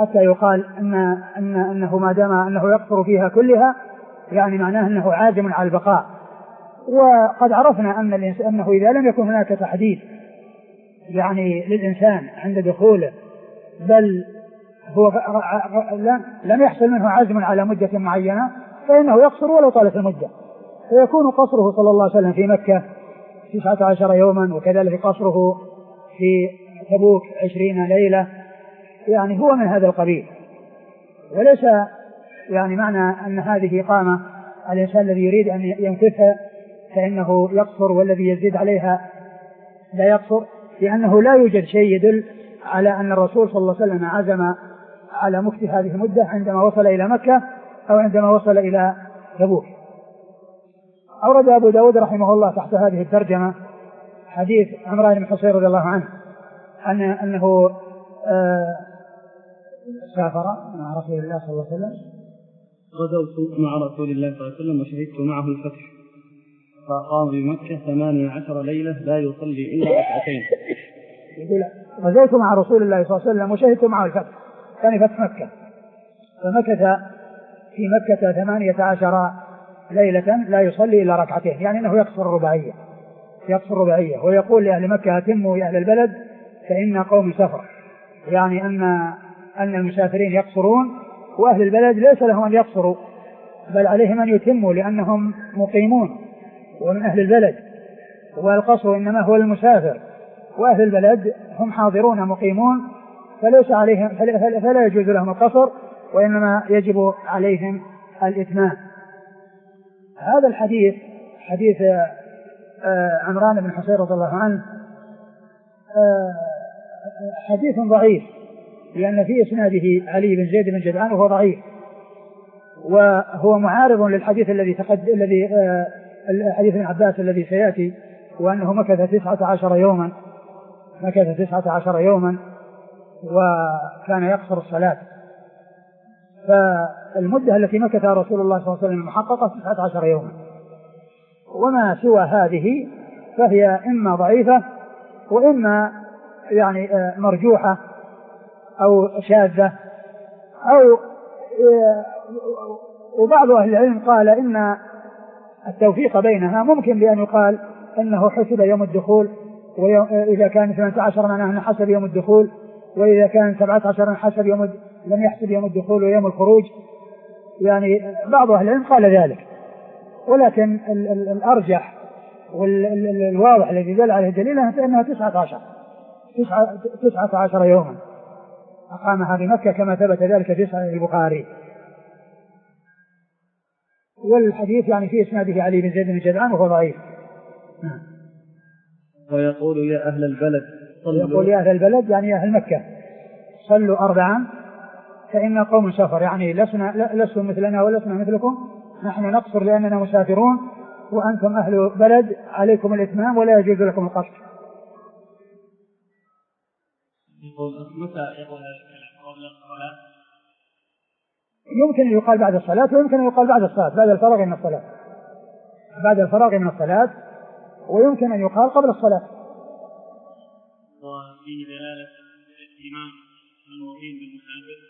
حتى يقال أن أن أنه ما دام أنه يقصر فيها كلها يعني معناه أنه عازم على البقاء. وقد عرفنا أن أنه إذا لم يكن هناك تحديد يعني للإنسان عند دخوله بل هو لم يحصل منه عزم على مدة معينة فإنه يقصر ولو طالت المدة، فيكون قصره صلى الله عليه وسلم في مكة تسعة عشر يوما، وكذلك قصره في تبوك عشرين ليلة، يعني هو من هذا القبيل. وليس يعني معنى أن هذه إقامة الإنسان الذي يريد أن يمكثها فإنه يقصر والذي يزيد عليها لا يقصر، لأنه لا يوجد شيء يدل على أن الرسول صلى الله عليه وسلم عزم على مكث هذه المدة عندما وصل إلى مكة أو عندما وصل إلى تبوك. أورد أبو داود رحمه الله تحت هذه الترجمة حديث عمران بن حصين رضي الله عنه أن أنه آه سافر مع رسول الله صلى الله عليه وسلم. غزوت مع رسول الله صلى الله عليه وسلم وشهدت معه الفتح، فقام بمكة ثمانية عشر ليلة لا يصلي إلا ركعتين. يقول غزوت مع رسول الله صلى الله عليه وسلم وشهدت معه الفتح، كان فتح مكة، فمكث في مكة ثمانية عشر ليلة لا يصلي إلا ركعتين، يعني أنه يقصر الرباعية يقصر الرباعية ويقول لأهل مكة أتموا يا أهل البلد فإن قوم سفر، يعني أن أن المسافرين يقصرون وأهل البلد ليس لهم أن يقصروا بل عليهم أن يتموا لأنهم مقيمون ومن أهل البلد، والقصر إنما هو المسافر، وأهل البلد هم حاضرون مقيمون فليس عليهم فلا يجوز لهم القصر وإنما يجب عليهم الإتمام. هذا الحديث حديث عمران بن حصين رضي الله عنه حديث ضعيف، لأن في إسناده علي بن زيد بن جدعان وهو ضعيف، وهو معارض للحديث الذي تقد الذي حديث ابن عباس الذي سيأتي، وأنه مكث تسعة عشر يوما مكث تسعة عشر يوما وكان يقصر الصلاة. فالمدة التي مكثها رسول الله صلى الله عليه وسلم محققة تسعة عشر يوما، وما سوى هذه فهي إما ضعيفة وإما يعني مرجوحة أو شاذة، أو وبعض أهل العلم قال إن التوفيق بينها ممكن بأن يقال أنه حسب يوم الدخول، وإذا كان ثمانية عشر معناه أنه حسب يوم الدخول، وإذا كان سبعة عشر حسب يوم لم يحسب يوم الدخول ويوم الخروج، يعني بعض أهل العلم قال ذلك، ولكن الأرجح والواضح الذي دل عليه الدليل أنها تسعة عشر تسعة عشر يوما أقامها بمكة كما ثبت ذلك في صحيح البخاري. والحديث يعني في إسناده علي بن زيد بن جدعان وهو ضعيف. ويقول يا أهل البلد يقول يا أهل البلد يعني يا أهل مكة صلوا أربعا فإن قوم سفر، يعني لسنا لستم مثلنا ولسنا مثلكم، نحن نقصر لأننا مسافرون وأنتم أهل بلد عليكم الإتمام ولا يجوز لكم القصر. يقول متى يقول قبل الصلاة؟ يمكن أن يقال بعد الصلاة ويمكن أن يقال بعد الصلاة بعد الفراغ من الصلاة بعد الفراغ من الصلاة ويمكن أن يقال قبل الصلاة. وفيه دلالة الإمام المقيم بالمسافر.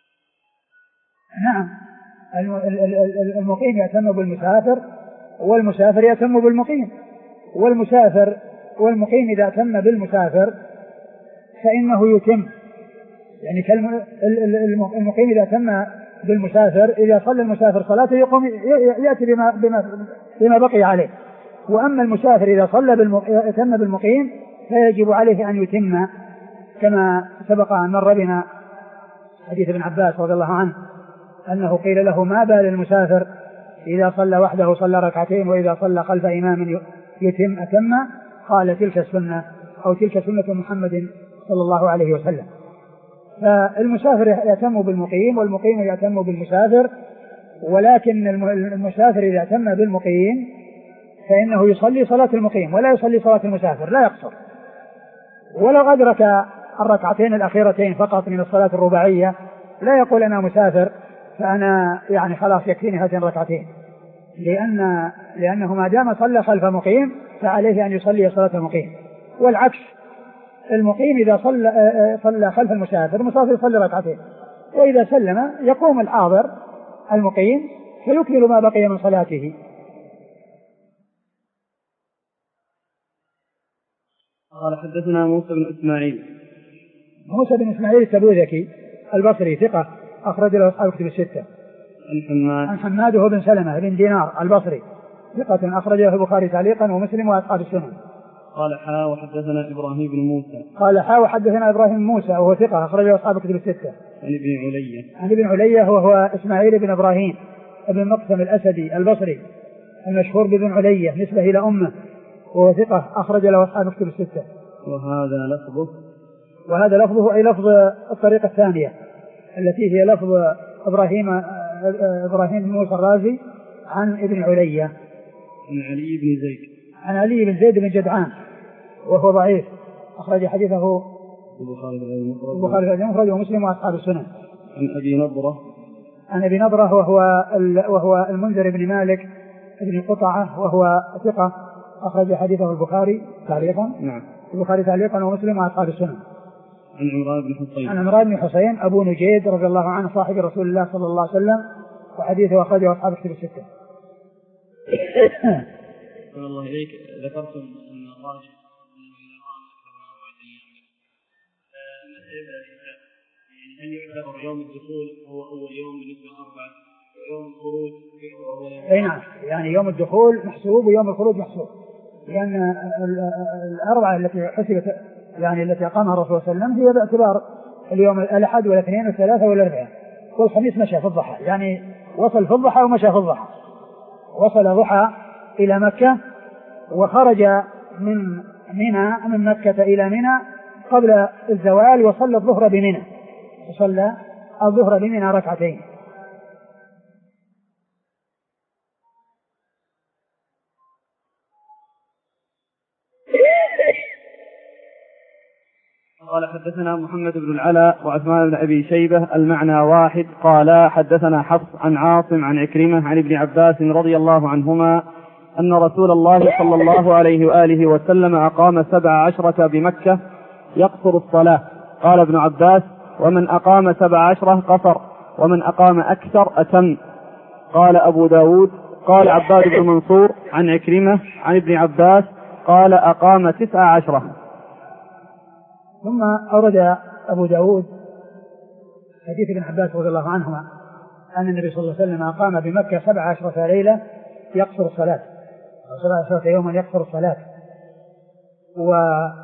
نعم المقيم يأتم بالمسافر والمسافر يأتم بالمقيم، والمسافر والمقيم إذا أتم بالمسافر فإنه يتم، يعني المقيم إذا أتم بالمسافر إذا صلى المسافر صلاته يقوم يأتي بما, بما, بما بقي عليه، وأما المسافر إذا صلى بالمقيم, بالمقيم فيجب عليه أن يتم كما سبق أن مر بنا حديث ابن عباس رضي الله عنه أنه قيل له ما بال المسافر إذا صلى وحده صلى ركعتين وإذا صلى خلف إمام يتم أتم، قال تلك السنة أو تلك سنة محمد صلى الله عليه وسلم. فالمسافر يتم بالمقيم والمقيم يتم بالمسافر، ولكن المسافر إذا تم بالمقيم فإنه يصلي صلاة المقيم ولا يصلي صلاة المسافر، لا يقصر، ولو أدرك الركعتين الأخيرتين فقط من الصلاة الرباعية لا يقول أنا مسافر فأنا يعني خلاص يكفيني هاتين الركعتين، لأن لأنه ما دام صلى خلف مقيم فعليه أن يصلي صلاة المقيم، والعكس المقيم إذا صلى صلى خلف المسافر المسافر يصلي ركعتين، وإذا سلم يقوم الحاضر المقيم فيكمل ما بقي من صلاته. قال حدثنا موسى بن إسماعيل. موسى بن إسماعيل التبوذكي البصري ثقة أخرج له أصحاب الكتب الستة. عن حماد عن حماد بن سلمة بن دينار البصري ثقة أخرج له البخاري تعليقا ومسلم وأصحاب السنن. قال حا وحدثنا إبراهيم بن موسى. قال حا وحدثنا إبراهيم بن موسى وهو ثقة أخرج له أصحاب الكتب الستة. عن ابن علية. عن ابن علية وهو إسماعيل بن إبراهيم ابن مقسم الأسدي البصري المشهور بابن علية نسبة إلى أمه وهو ثقة أخرج له أصحاب الكتب الستة. وهذا لفظه وهذا لفظه أي لفظ الطريقة الثانية التي هي لفظ إبراهيم إبراهيم بن موسى الرازي عن ابن علية عن علي بن زيد عن علي بن زيد بن جدعان وهو ضعيف أخرج حديثه البخاري في المفرد ومسلم وأصحاب السنن. عن أبي نضرة عن أبي نضرة وهو وهو المنذر بن مالك بن قطعة وهو ثقة أخرج حديثه البخاري تعليقا. نعم. البخاري تعليقا ومسلم وأصحاب السنن. عن عمران بن حصين عن عمران بن حصين أبو نجيد رضي الله عنه صاحب رسول الله صلى الله عليه وسلم وحديثه أخرجه أصحاب الكتب الستة. الله إليك ذكرتم أن الراجح هل يعتبر يوم الدخول هو أول يوم بالنسبة للأربعة ويوم الخروج هو يوم؟ أي نعم، يعني يوم الدخول محسوب ويوم الخروج محسوب، لأن الأربعة التي حسبت يعني التي أقامها الرسول صلى الله عليه وسلم هي باعتبار اليوم الأحد والاثنين والثلاثة والأربعاء، والخميس مشى في الضحى، يعني وصل في الضحى ومشى في الضحى، وصل ضحى إلى مكة وخرج من منى من مكة إلى منى قبل الزوال وصلى الظهر بمنى، وصلى الظهر بمنى ركعتين. قال حدثنا محمد بن العلاء وعثمان بن أبي شيبة المعنى واحد. قال حدثنا حفص عن عاصم عن عكرمة عن ابن عباس رضي الله عنهما أن رسول الله صلى الله عليه وآله وسلم أقام سبع عشرة بمكة يقصر الصلاة. قال ابن عباس: ومن أقام سبع عشرة قصر، ومن أقام أكثر أتم. قال أبو داود: قال عباد بن منصور عن عكرمة عن ابن عباس قال أقام تسع عشرة. ثم أورد أبو داود حديث ابن عباس رضي الله عنهما أن النبي صلى الله عليه وسلم أقام بمكة سبع عشرة ليلة يقصر الصلاة، سبع عشرة يوما يقصر الصلاة. و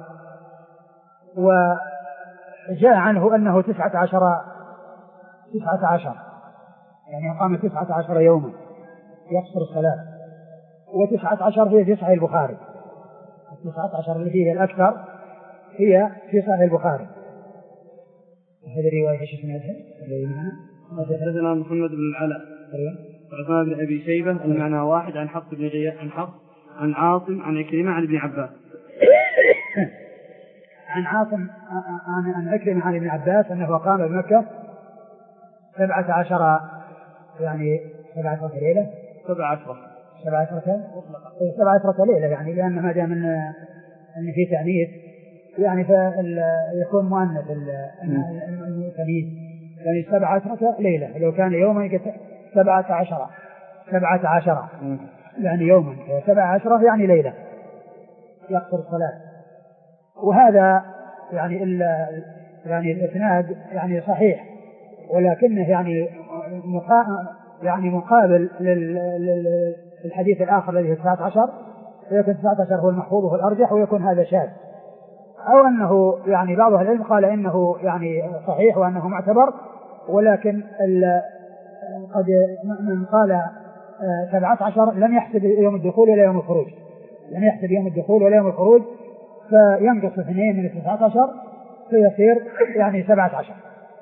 وجاء عنه أنه تسعة عشر تسعة عشر يعني أقام تسعة عشر يوما يقصر الصلاة، وتسعة عشر هي في صحيح البخاري، تسعة عشر التي هي الأكثر هي في صحيح البخاري. هذه الرواية ايش اسمها؟ حدثنا محمد بن العلاء وعثمان بن أبي شيبة المعنى واحد عن حفص بن غياث عن حفص عن عاصم عن عكرمة عن ابن عباس عن عاصم عن عكرمة عن ابن عباس أنه قام بمكة سبعة عشر يعني سبعة عشرة ليلة سبعة عشرة سبعة عشرة سبعة عشرة ليلة، يعني لأن ما دام أن في تعنيف يعني فيكون مؤنث التمييز، يعني سبعة عشرة ليلة، لو كان يوما سبعة عشر سبعة عشر يعني يوما، سبعة عشرة يعني ليلة يقصر الصلاة. وهذا يعني إلا يعني الإسناد يعني صحيح، ولكنه يعني مقا يعني مقابل للحديث الآخر الذي هو تسعة عشر، ويكون تسعة عشر هو المحفوظ وهو الأرجح، ويكون هذا شاذ، أو أنه يعني بعض أهل العلم قال إنه يعني صحيح وأنه معتبر، ولكن قد من قال سبعة عشر لم يحسب يوم الدخول ولا يوم الخروج، لم يحسب يوم الدخول ولا يوم الخروج، فينقص اثنين من التسعة عشر فيصير يعني سبعة عشر.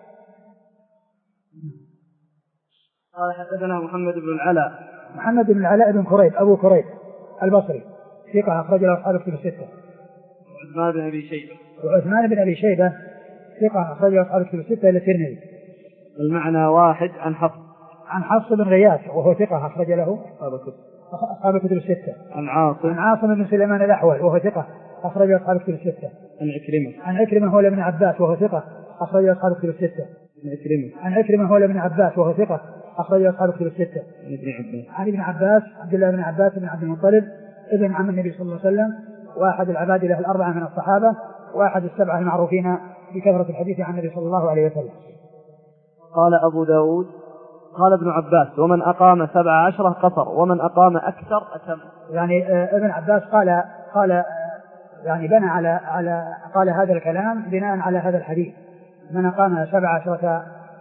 قال حدثنا محمد بن العلاء محمد بن العلاء بن كريب أبو كريب البصري ثقة أخرج له أصحاب الكتب الستة. وعثمان بن أبي شيبة وعثمان بن أبي شيبة ثقة أخرج له أصحاب الكتب الستة إلى الترمذي. المعنى واحد عن حفص عن حفص بن غياث وهو ثقة أخرج له أصحاب الكتب الستة. عن عاصم عن عاصم بن سليمان الأحول وهو ثقة أخرج له أصحاب الكتب الستة. عن عكرمة عن عكرمة هو ابن عباس وهو ثقة أخرج له أصحاب الكتب الستة. عن عكرمة هو ابن عباس وهو ثقة أخرجه أصحاب الكتب الستة. عن ابن عباس عبد الله بن عباس بن عبد المطلب ابن عم النبي صلى الله عليه وسلم وأحد العباد له الأربعة من الصحابة وأحد السبعة المعروفين بكثرة الحديث عن النبي صلى الله عليه وسلم. قال أبو داود قال ابن عباس ومن أقام سبع عشرة قصر ومن أقام أكثر أتم. يعني ابن عباس قال قال يعني بنى على على قال هذا الكلام بناء على هذا الحديث من أقام سبع عشرة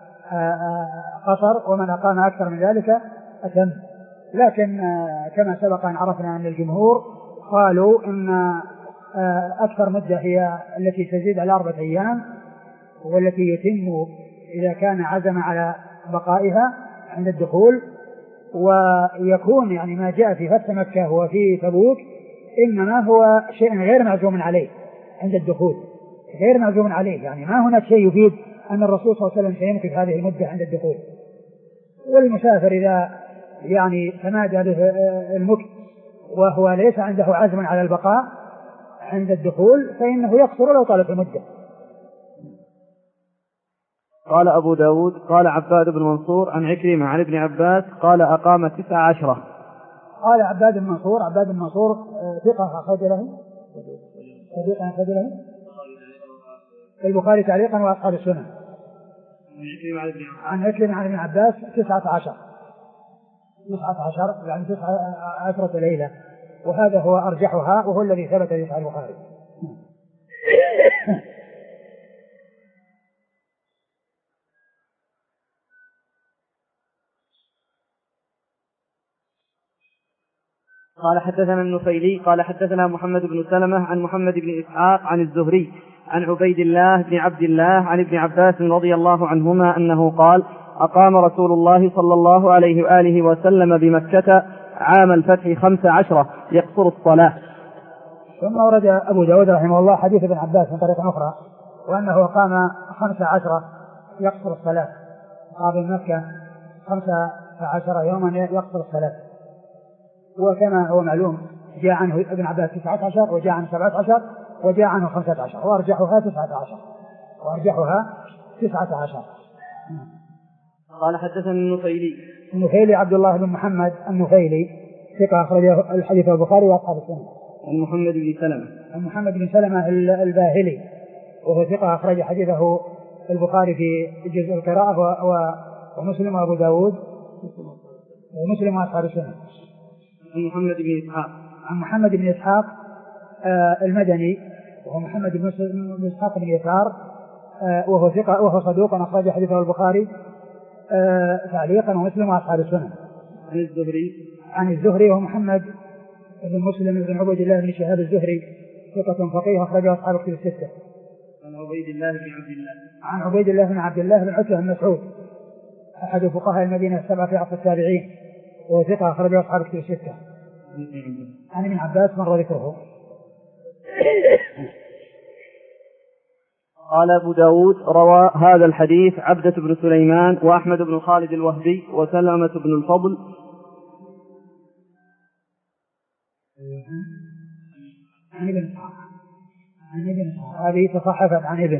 قصر ومن أقام أكثر من ذلك أتم. لكن كما سبق أن عرفنا أن الجمهور قالوا إن أكثر مدة هي التي تزيد على أربعة أيام والتي يتم إذا كان عزم على بقائها عند الدخول. ويكون يعني ما جاء في فتح مكة وفي تبوك إنما هو شيء غير معزوم عليه عند الدخول غير معزوم عليه يعني ما هناك شيء يفيد أن الرسول صلى الله عليه وسلم سيمكث هذه المدة عند الدخول. والمسافر إذا يعني تمادى به المكث وهو ليس عنده عزم على البقاء عند الدخول فإنه يقصر لو طالت المدة. قال أبو داود قال عباد بن منصور عن عكرمة عن ابن عباس قال أقام تسع عشرة. قال عباد بن منصور عباد بن منصور ثقة أخرج له ثقة أخرج له البخاري تعليقا وأصحاب السنن. عن عكرمة عن ابن عباس تسعة عشر تسعة عشر يعني تسعة عشرة ليلة وهذا هو أرجحها وهو الذي ثبت في صحيح البخاري. قال حدثنا النفيلي قال حدثنا محمد بن سلمة عن محمد بن إسحاق عن الزهري عن عبيد الله بن عبد الله عن ابن عباس رضي الله عنهما أنه قال أقام رسول الله صلى الله عليه وآله وسلم بمكة عام الفتح خمس عشرة يقصر الصلاة. ثم ورد أبو داود رحمه الله حديث ابن عباس من طريق أخرى وأنه قام خمس عشرة يقصر الصلاة قام مكة خمس عشر يوما يقصر الصلاة. وكما هو معلوم جاء عنه ابن عباس تسعة عشر وجاء عنه سبعة عشر وجاء عنه خمسة عشر وأرجحها تسعة عشر وأرجحها تسعة عشر. قال حدثنا النفيلي النفيلي عبد الله بن محمد النفيلي ثقة أخرجه الحديث البخاري وأصحاب السنن. عن محمد بن سلمة عن محمد بن سلمة الباهلي وهو ثقة أخرج حديثه البخاري في جزء القراءة ومسلم وأبو داود ومسلم وأصحاب السنن. عن محمد بن إسحاق عن محمد بن إسحاق آه المدني وهو محمد بن إسحاق بن يسار آه وهو ثقة وهو صدوق أخرج حديثه البخاري آه تعليقا ومسلم وأصحاب السنن. عن الزهري عن الزهري وهو محمد بن مسلم بن عبيد الله بن شهاب الزهري ثقة فقيه أخرجه أصحاب الكتب الستة. عن عبيد الله بن عبد الله عن عبيد الله بن عبد الله بن عتبة بن مسعود أحد فقهاء المدينة السبعة في عصر التابعين وهو ثقة أخرجه أصحاب الكتب الستة. عن ابن عباس مر ذكره. قال أبو داود روى هذا الحديث عبدة بن سليمان وأحمد بن خالد الوهبي وسلمة بن الفضل عن ابن عن ابن هذه تصحفت عن ابن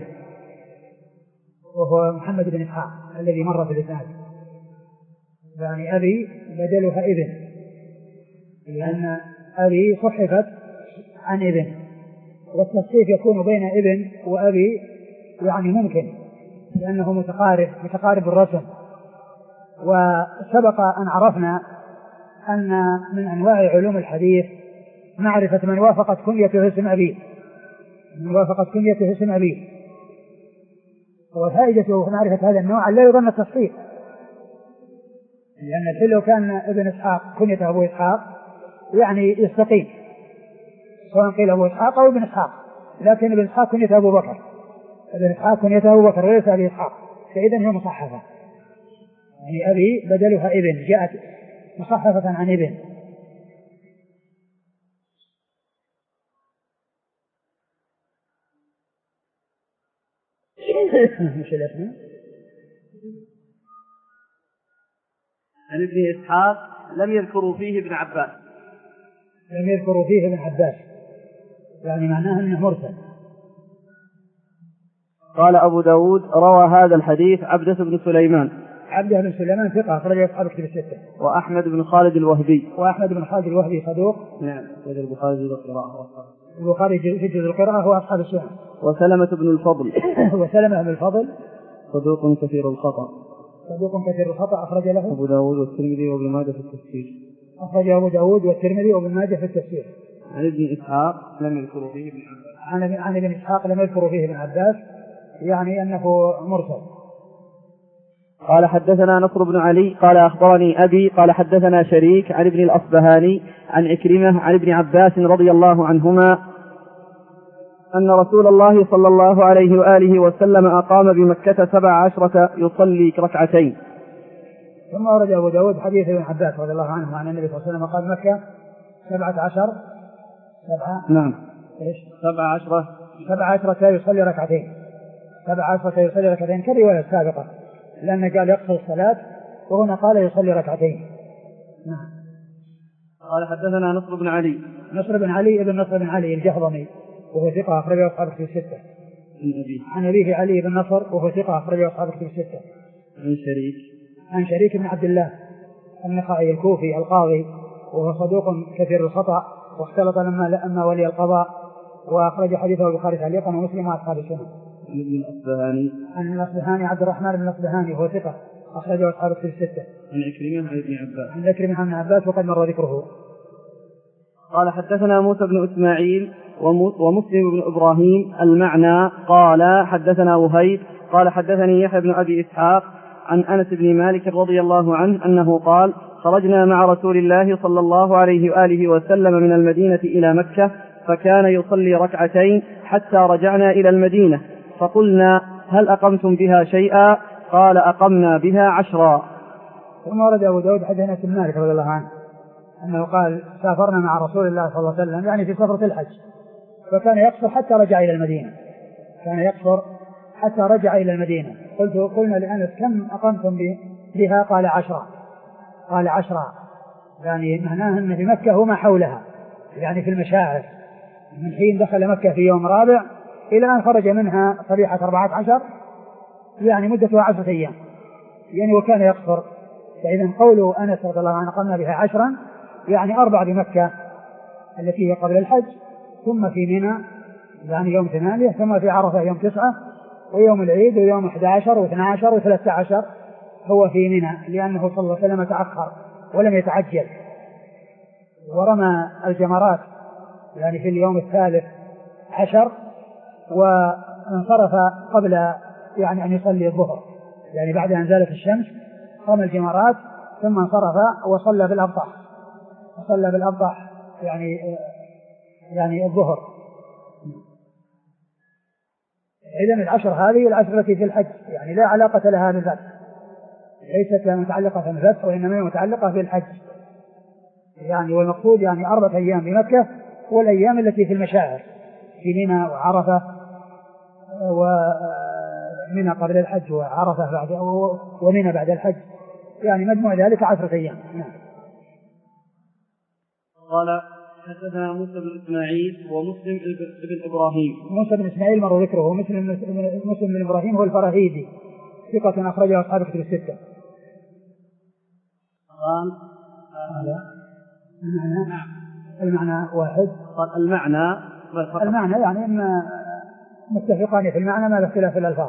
وهو محمد بن إسحاق الذي مر في الإسناد يعني أبي بدلها ابن لأن أبي صحفت عن ابن والتصحيف يكون بين ابن وأبي يعني ممكن لأنه متقارب متقارب الرسم. وسبق أن عرفنا أن من أنواع علوم الحديث معرفة من وافقت كنيته اسم أبيه من وافقت كنيته اسم أبيه وفائدته في معرفة هذا النوع لا يظن التصحيف لأن لو كان ابن إسحاق كنيته أبو إسحاق يعني يستقيم سواء قيل أبو إسحاق أو ابن إسحاق لكن ابن إسحاق كنيته أبو بكر ابن إسحاق كنيته أبو بكر وليس أبي إسحاق فإذن هي مصحفة يعني أبي بدلها ابن جاءت مصحفة عن ابن. مش الاسم عن ابن إسحاق لم يذكروا فيه ابن عباس لم يذكروا فيه ابن عباس يعني معناه أنه مرسل. قال أبو داود روى هذا الحديث عبدة بن سليمان. عبدة بن سليمان ثقة أخرجه أصحاب الكتب الستة. وأحمد بن خالد الوهبي. وأحمد بن خالد الوهبي صدوق. نعم. وجد البخاري جزء القراءة. البخاري في جزء القراءة هو أصحاب السنن. وسلمة بن الفضل. وسلمة بن الفضل صدوق كثير الخطأ. صدوق كثير الخطأ أخرج له أبو داود والترمذي وابن ماجه في التفسير. أخرج أبو داود والترمذي وابن ماجه في التفسير. عن ابن إسحاق لم يذكر فيه ابن عباس. عن ابن إسحاق لم يذكر فيه ابن عباس، يعني أنه مرسل. قال حدثنا نصر بن علي قال أخبرني أبي قال حدثنا شريك عن ابن الأصبهاني عن عكرمة عن ابن عباس رضي الله عنهما أن رسول الله صلى الله عليه وآله وسلم أقام بمكة سبع عشرة يصلي ركعتين. ثم ورد أبو داود حديث ابن عباس رضي الله عنه عن النبي صلى الله عليه وسلم قال مكة سبعة عشر سبعة نعم إيش سبع عشرة سبع عشرة يصلي ركعتين سبع عشرة يصلي ركعتين كالرواية السابقة، لأن قال يقصر الصلاة وهنا قال يصلي ركعتين. نعم. قال حدثنا نصر بن علي. نصر بن علي ابن نصر بن علي الجهضمي وهو ثقة أخرجه أصحاب الكتب الستة. عن أبيه علي بن نصر وهو ثقة أخرجه أصحاب الكتب الستة. عن شريك عن شريك بن عبد الله النخعي الكوفي القاضي وهو صدوق كثير الخطأ واختلط لما لما ولي القضاء، وأخرج حديثه البخاري تعليقا ومسلم وأصحاب السنن. عن ابن الأصبهاني. عن الأصبهاني عبد الرحمن بن الأصبهاني وهو ثقة أخرجه أصحاب الكتب الستة. عن عكرمة عن ابن عباس. عن عكرمة عن عباس وقد مر ذكره. قال حدثنا موسى بن إسماعيل ومسلم بن إبراهيم المعنى قال حدثنا وهيب قال حدثني يحيى بن أبي إسحاق عن أنس بن مالك رضي الله عنه أنه قال خرجنا مع رسول الله صلى الله عليه وآله وسلم من المدينة إلى مكة فكان يصلي ركعتين حتى رجعنا إلى المدينة فقلنا هل أقمتم بها شيئا؟ قال أقمنا بها عشرا. ثم ورد أبو داود حديث أنس بن مالك رضي الله عنه أنه قال سافرنا مع رسول الله صلى الله عليه وسلم يعني في سفرة الحج فكان يقصر حتى رجع إلى المدينة كان يقصر حتى رجع إلى المدينة. قلت قلنا لأنس كم أقمتم بها؟ قال عشرة قال عشرة يعني معناه أن في مكة وما حولها يعني في المشاعر من حين دخل مكة في يوم رابع إلى أن خرج منها صبيحة أربعة عشر يعني مدتها عشرة أيام يعني وكان يقصر. فإذا قوله أنس رضي الله عنه قمنا بها عشرا يعني أربع بمكة التي هي قبل الحج ثم في منى يعني يوم ثمانية ثم في عرفة يوم تسعة ويوم العيد ويوم أحد عشر واثنى عشر وثلاثة عشر هو في منى لأنه صلى الله عليه وسلم تأخر ولم يتعجل ورمى الجمرات يعني في اليوم الثالث عشر وانصرف قبل يعني أن يصلي الظهر يعني بعد أن زالت الشمس رمى الجمرات ثم انصرف وصلى بالأبطح وصلى بالأبطح يعني يعني الظهر. إذن العشر هذه العشر التي في الحج يعني لا علاقة لها بالفتح ليست متعلقة بالفتح وإنما متعلقة بالحج يعني والمقصود يعني أربعة أيام بمكة والأيام التي في المشاعر في منى وعرفة ومنى قبل الحج وعرفة بعد ومنى بعد الحج يعني مجموع ذلك عشرة أيام. نعم. قال حدثنا موسى بن إسماعيل ومسلم بن إبراهيم. موسى بن إسماعيل مر ذكره ومسلم مسلم بن إبراهيم هو الفراهيدي ثقة أخرجه أصحاب الكتب الستة. قال المعنى المعنى واحد. قال المعنى المعنى يعني إما متفقان في المعنى ما باختلاف في الألفاظ.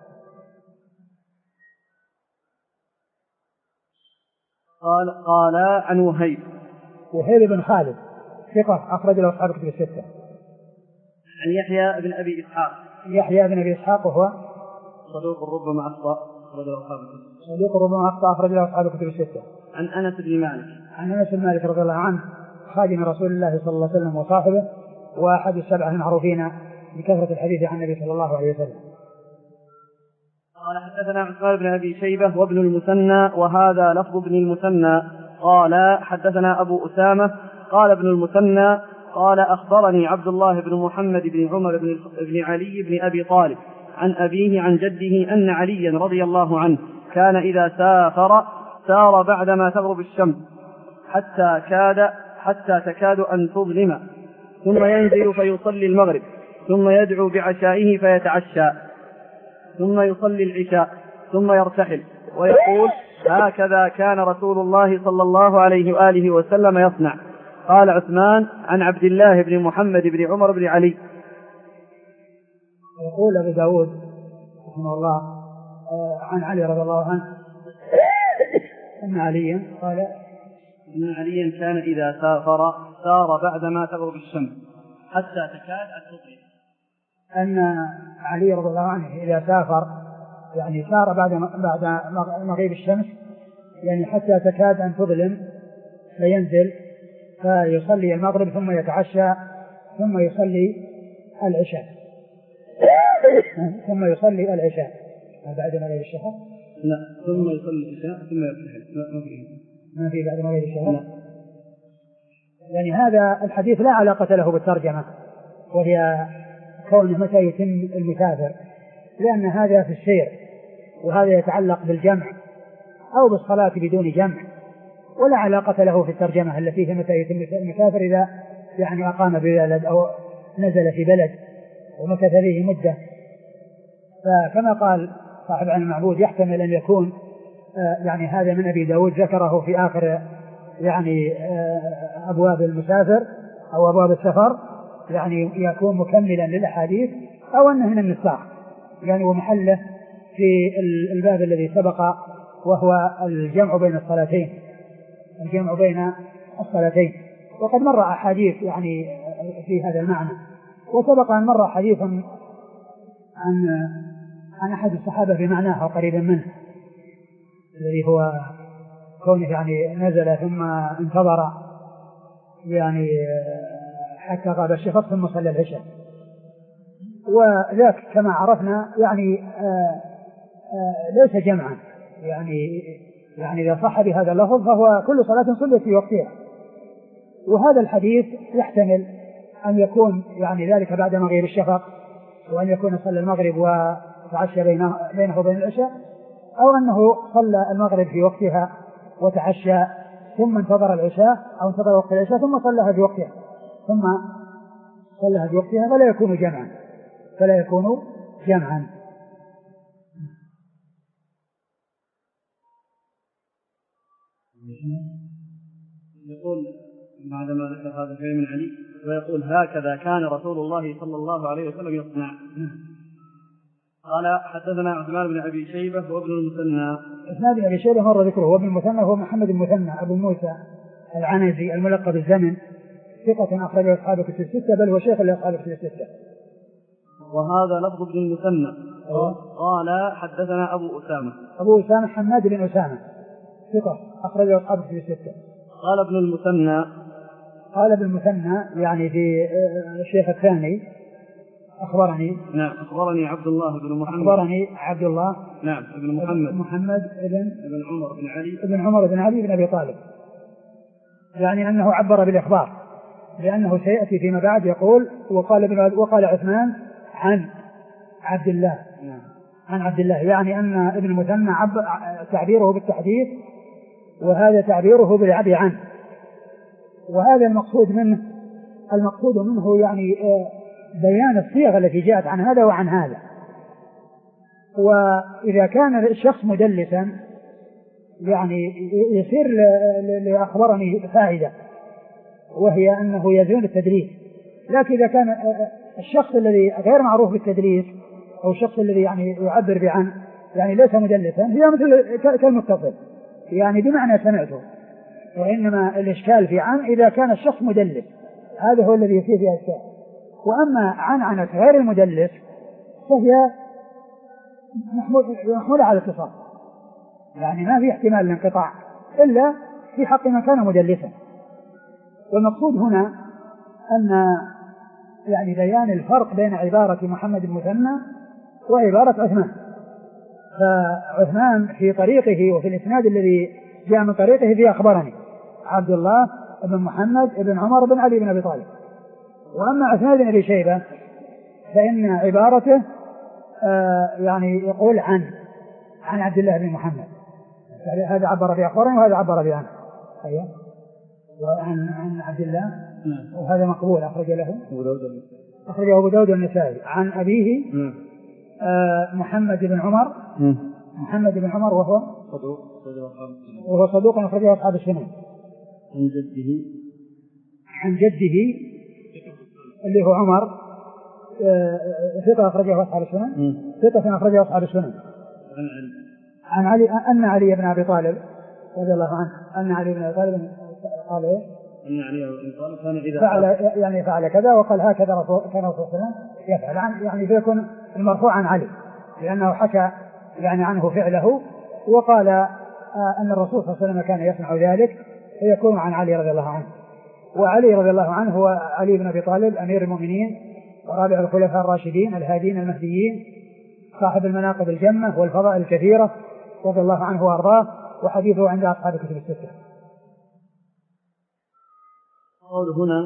قال قال عن وهيب وهيب بن خالد ثقة أخرج له أصحاب الكتب الستة. عن يحيى بن أبي إسحاق. يحيى بن أبي إسحاق وهو صدوق ربما أخطأ أخرج له أصحاب الكتب. صدوق ربما أخطأ أخرج له أصحاب الكتب الستة. عن أنس بن مالك. عن أنس بن مالك رضي الله عنه خادم رسول الله صلى الله عليه وسلم وصاحبه وأحد السبعة المعروفين بكثرة الحديث عن النبي صلى الله عليه وسلم. قال حدثنا عثمان بن أبي شيبة وابن المثنى وهذا لفظ ابن المثنى قال حدثنا أبو أسامة قال ابن المثنى قال أخبرني عبد الله بن محمد بن عمر بن علي بن أبي طالب عن أبيه عن جده أن عليا رضي الله عنه كان إذا سافر سار بعدما تغرب الشمس حتى كاد حتى تكاد أن تظلم ثم ينزل فيصلي المغرب ثم يدعو بعشائه فيتعشى ثم يصلي العشاء ثم يرتحل ويقول هكذا كان رسول الله صلى الله عليه وآله وسلم يصنع. قال عثمان عن عبد الله بن محمد بن عمر بن علي. يقول أبو داود رحمه الله عن علي رضي الله عنه أن عليا قال إن عليا كان إذا سافر سار بعدما تغرب الشمس حتى تكاد أن تضرب. أن علي رضي الله عنه إذا سافر يعني سار بعد بعد مغيب الشمس يعني حتى تكاد أن تظلم فينزل فيصلي المغرب ثم يتعشى ثم يصلي العشاء ثم يصلي العشاء بعد مغيب الشهر. لا ثم يصلي العشاء ثم يرتحل. لا ما في ما في بعد مغيب الشهر. لا. يعني هذا الحديث لا علاقة له بالترجمة وهي كونه متى يتم المسافر لأن هذا في السير وهذا يتعلق بالجمع أو بالصلاة بدون جمع ولا علاقة له في الترجمة التي هي متى يتم المسافر إذا يعني أقام ببلد أو نزل في بلد ومكث فيه مدة. فكما قال صاحب عن المعبود يحتمل أن يكون يعني هذا من أبي داود ذكره في آخر يعني أبواب المسافر أو أبواب السفر يعني يكون مكملا للأحاديث أو أنه من النساخ يعني ومحله في الباب الذي سبق وهو الجمع بين الصلاتين الجمع بين الصلاتين. وقد مر أحاديث يعني في هذا المعنى وسبق أن مر حديث عن عن أحد الصحابة بمعناه قريبا منه الذي هو كونه يعني نزل ثم انتظر يعني حتى غاب الشفق ثم صلى العشاء. وذاك كما عرفنا يعني آآ آآ ليس جمعا يعني يعني إذا صح بهذا اللفظ فهو كل صلاة صلت في وقتها. وهذا الحديث يحتمل أن يكون يعني ذلك بعد مغيب الشفق وأن يكون صلى المغرب وتعشى بينه, بينه وبين العشاء أو أنه صلى المغرب في وقتها وتعشى ثم انتظر العشاء أو انتظر وقت العشاء ثم صلىها في وقتها ثم صلىها في وقتها فلا يكون جمعا فلا يكون جمعا. يقول بعدما ذكر هذا الشيء من علي ويقول هكذا كان رسول الله صلى الله عليه وسلم يصنع. قال حدثنا عثمان بن أبي شيبة وابن المثنى. عثمان بن أبي شيبة مر ذكره وابن المثنى هو محمد المثنى أبو موسى العنزي الملقب الزمن ثقة أخرجه أصحاب الكتب الستة بل هو شيخ لأصحاب الكتب الستة. وهذا لفظ ابن المثنى. قال حدثنا أبو أسامة أبو أسامة حماد بن أسامة ثقة أخرجه أصحاب الكتب الستة. قال ابن المثنى قال ابن المثنى يعني في الشيخ الثاني أخبرني نعم أخبرني عبد الله بن محمد أخبرني عبد الله نعم ابن محمد محمد ابن ابن عمر بن علي ابن عمر بن علي بن أبي طالب يعني أنه عبر بالإخبار لأنه سيأتي فيما بعد يقول وقال ابن وقال عثمان عن عبد الله نعم. عن عبد الله يعني أن ابن المثنى تعبيره بالتحديث وهذا تعبيره بالعبي عنه. وهذا المقصود منه المقصود منه يعني بيان الصيغ التي جاءت عن هذا وعن هذا. وإذا كان الشخص مدلسا يعني يصير لأخبرني فائدة وهي أنه يزول التدليس. لكن إذا كان الشخص الذي غير معروف بالتدليس أو الشخص الذي يعني يعبر بعن يعني ليس مدلسا هي مثل كالمتصل يعني بمعنى سمعته. وإنما الإشكال في عن إذا كان الشخص مدلس هذا هو الذي يصير فيها الإشكال. وأما عن عنة غير المدلس فهي محمولة على الاتصال يعني ما في احتمال الانقطاع إلا في حق من كان مدلسا. والمقصود هنا أن يعني بيان الفرق بين عبارة محمد المثنى وعبارة عثمان. فعثمان في طريقه وفي الإسناد الذي جاء من طريقه فيه أخبرني عبد الله بن محمد بن عمر بن علي بن أبي طالب. وأما عثمان بن أبي شيبة فإن عبارته آه يعني يقول عن عن عبد الله بن محمد يعني هذا عبر بأخبرني وهذا عبر بعنه أيوة وعن عن عبد الله وهذا مقبول أخرج له أخرجه أبو داود والنسائي عن أبيه آه محمد بن عمر م. محمد بن عمر وهو صدوق وهو صدوق أخرجه أصحاب السنن. عن جده عن جده اللي هو عمر ثقة أخرجه أصحاب السنن. ثقة أخرجه أصحاب السنن. عن علي أن علي بن أبي طالب رضي الله عنه أن علي بن أبي طالب قال إيه؟ أن علي بن أبي طالب كان إذا فعل يعني فعل كذا وقال هكذا رسول كان رسول الله يفعل، يعني فيكون المرفوع عن علي لأنه حكى يعني عنه فعله وقال أن الرسول صلى الله عليه وسلم كان يصنع ذلك فيكون عن علي رضي الله عنه. وعلي رضي الله عنه هو علي بن أبي طالب أمير المؤمنين ورابع الخلفاء الراشدين الهادين المهديين صاحب المناقب الجمة والفضائل الكثيرة رضي الله عنه وأرضاه، وحديثه عند أصحاب الكتب الستة. قول هنا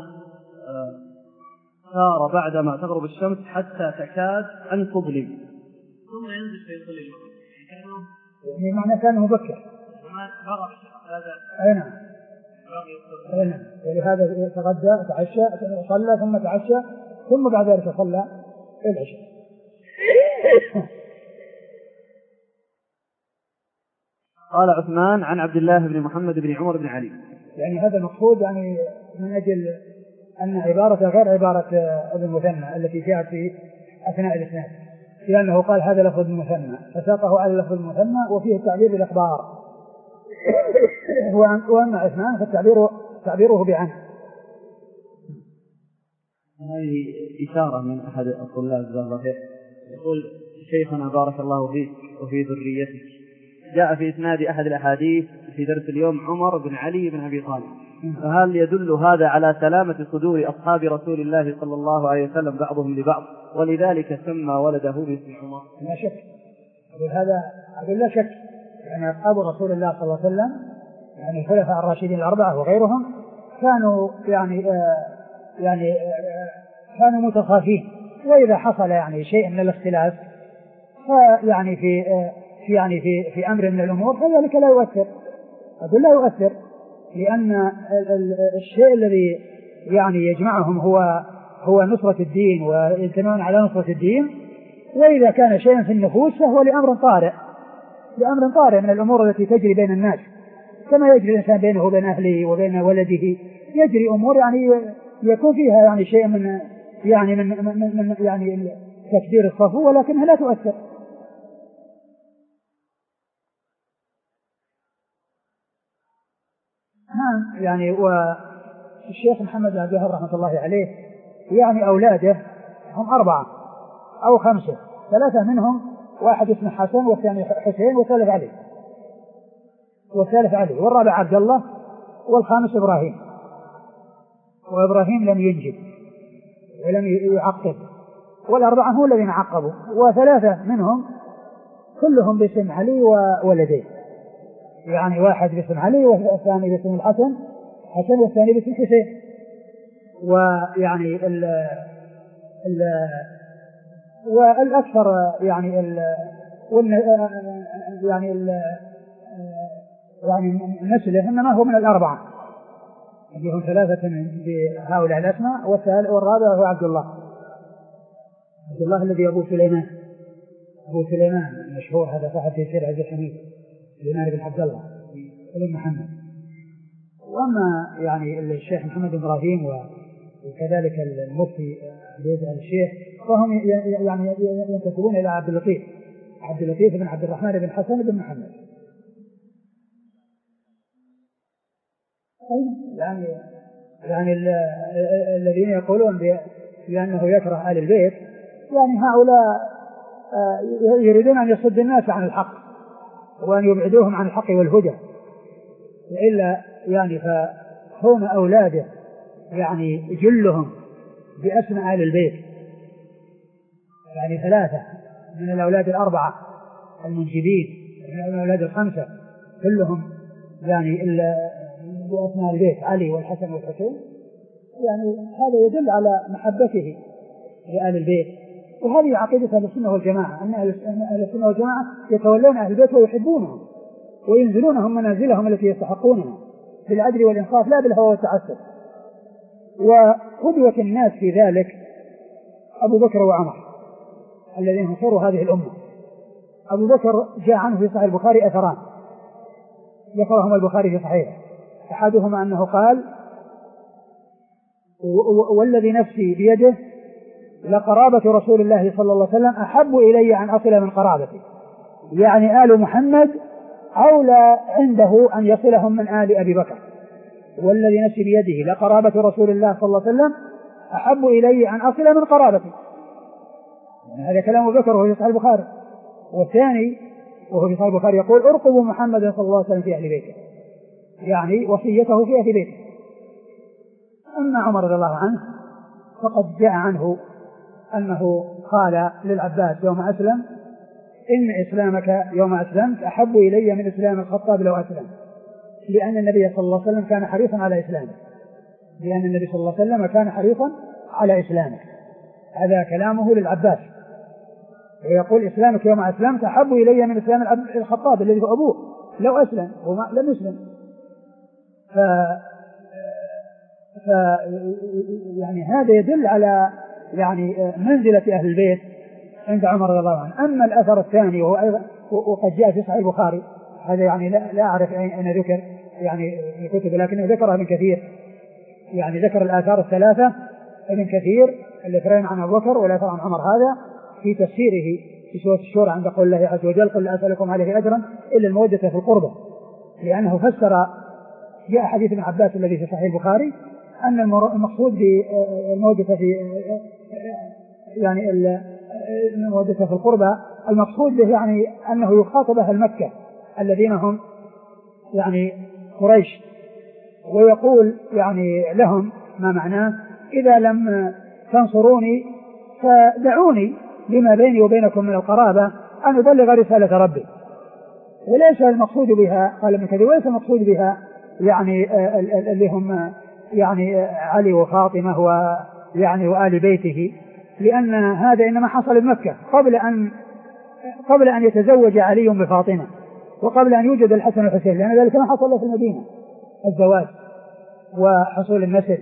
سار بعدما تغرب الشمس حتى تكاد أن تظلم ثم ينزل فيصلي المغرب، يعني معنى كان مبكر. أي نعم. أي نعم. ولهذا تغدى تعشى صلى ثم تعشى ثم بعد ذلك صلى العشاء. قال عثمان عن عبد الله بن محمد بن عمر بن علي. يعني هذا المقصود يعني من أجل أن عبارة غير عبارة ابن مثنى التي جاءت في أثناء الإسناد، لأنه قال هذا لفظ المثنى فساقه على لفظ المثنى وفيه تعبير بالإخبار، وأما عثمان فالتعبير تعبيره بعن. هذه إشارة من أحد الطلاب جزاه الله خير يقول شيخنا بارك الله فيك وفي ذريتك جاء في إسناد أحد الأحاديث في درس اليوم عمر بن علي بن أبي طالب، فهل يدل هذا على سلامة صدور أصحاب رسول الله صلى الله عليه وسلم بعضهم لبعض ولذلك سمى ولده باسم عمر؟ لا شك، أقول هذا أقول لا شك، يعني أصحاب رسول الله صلى الله عليه وسلم يعني الخلفاء الراشدين الأربعة وغيرهم كانوا يعني آه يعني آه كانوا متصافين، وإذا حصل يعني شيء من الاختلاف فيعني في آه يعني في في أمر من الأمور فذلك لا يؤثر، أقول لا يؤثر، لأن الشيء الذي يعني يجمعهم هو هو نصرة الدين ويجتمعون على نصرة الدين، وإذا كان شيء في النفوس فهو لأمر طارئ لأمر طارئ من الأمور التي تجري بين الناس، كما يجري الإنسان بينه وبين أهله وبين ولده، يجري أمور يعني يكون فيها يعني شيء من يعني من, من, من يعني تكدير الصفو، ولكنها لا تؤثر. نعم، يعني والشيخ محمد بن عبد الوهاب رحمة الله عليه يعني أولاده هم أربعة أو خمسة، ثلاثة منهم واحد اسمه حسن والثاني حسين والثالث علي والثالث علي والرابع عبد الله والخامس إبراهيم، وإبراهيم لم ينجب ولم يعقب، والأربعة هم الذين عقبوا، وثلاثة منهم كلهم باسم علي وولديه، يعني واحد باسم علي والثاني باسم الحسن حسن والثاني باسم حسين. ويعني ال ال والأكثر يعني ال يعني ال يعني نسله إنما هو من الأربعة اللي هم ثلاثة بهؤلاء الأسماء، والرابع هو عبد الله عبد الله الذي أبو سليمان أبو سليمان المشهور، هذا صاحب تيسير عبد الحميد سليمان بن عبد الله بن محمد. وأما يعني الشيخ محمد إبراهيم وكذلك المفتي بيزعل الشيخ فهم يعني ينتسبون إلى عبد اللطيف عبد اللطيف بن عبد الرحمن بن حسن بن محمد. يعني يعني الذين يقولون بأنه يكره آل البيت يعني هؤلاء يريدون أن يصد الناس عن الحق وأن يبعدوهم عن الحق والهدى، وإلا يعني فهم أولاده يعني جلهم بأسماء آل البيت، يعني ثلاثة من الأولاد الأربعة المنجبين من الأولاد الخمسة كلهم يعني بأسماء البيت علي والحسن والحسين، يعني هذا يدل على محبته لآل البيت. وهذه عقيدة أهل السنة والجماعة، أن أهل السنة والجماعة يتولون أهل البيت ويحبونهم وينزلونهم منازلهم التي يستحقونها بالعدل والإنصاف لا بالهوى والتعسف. وقدوة الناس في ذلك أبو بكر وعمر الذين هم خير هذه الأمة. أبو بكر جاء عنه في صحيح البخاري أثران ذكرهما البخاري في صحيحه، أحدهما أنه قال: والذي نفسي بيده لقرابة رسول الله صلى الله عليه وسلم أحب إلي أن أصل من قرابتي، يعني آل محمد أولى عنده أن يصلهم من آل أبي بكر. والذي نفسي بيده لقرابة رسول الله صلى الله عليه وسلم أحب إلي أن أصل من قرابتي. يعني هذا كلام أبو بكر وهو في صحيح البخاري. والثاني وهو في صحيح البخاري يقول: ارقبوا محمد صلى الله عليه وسلم في أهل بيته، يعني وصيته في أهل بيته. أما عمر رضي الله عنه فقد جاء عنه أنه قال للعباس يوم أسلم: إن إسلامك يوم أسلمت أحب إلي من إسلام الخطاب لو أسلم، لأن النبي صلى الله عليه وسلم كان حريصا على إسلامه لأن النبي صلى الله عليه وسلم كان حريصا على إسلامه. هذا كلامه للعباس، ويقول: إسلامك يوم أسلمت أحب إلي من إسلام الخطاب الذي هو أبوه لو أسلم وما لم يسلم. ف... ف يعني هذا يدل على يعني منزلة أهل البيت عند عمر رضي الله عنه. أما الأثر الثاني وهو أيضا وقد جاء في صحيح البخاري، هذا يعني لا, لا أعرف أين ذكر يعني في الكتب، لكنه ذكرها ابن كثير، يعني ذكر الآثار الثلاثة ابن كثير الأثرين عن أبو بكر والأثر عن عمر هذا في تفسيره في سورة الشورى عند قول الله عز وجل: قل لا أسألكم عليه أجرا إلا المودة في القربى، لأنه فسر جاء حديث ابن عباس الذي في صحيح البخاري أن المقصود بالمودة في يعني المودة في القربى المقصود به يعني أنه يخاطب أهل مكة الذين هم يعني قريش، ويقول يعني لهم ما معناه: إذا لم تنصروني فدعوني لما بيني وبينكم من القرابة أن أبلغ رسالة ربي. وليس المقصود بها قال ابن كثير وليس المقصود بها يعني اللي هم يعني علي وفاطمة ويعني وآل بيته، لأن هذا إنما حصل بمكة قبل أن قبل أن يتزوج علي بفاطمة وقبل أن يوجد الحسن والحسين، لأن ذلك ما حصل في المدينة الزواج وحصول النسل.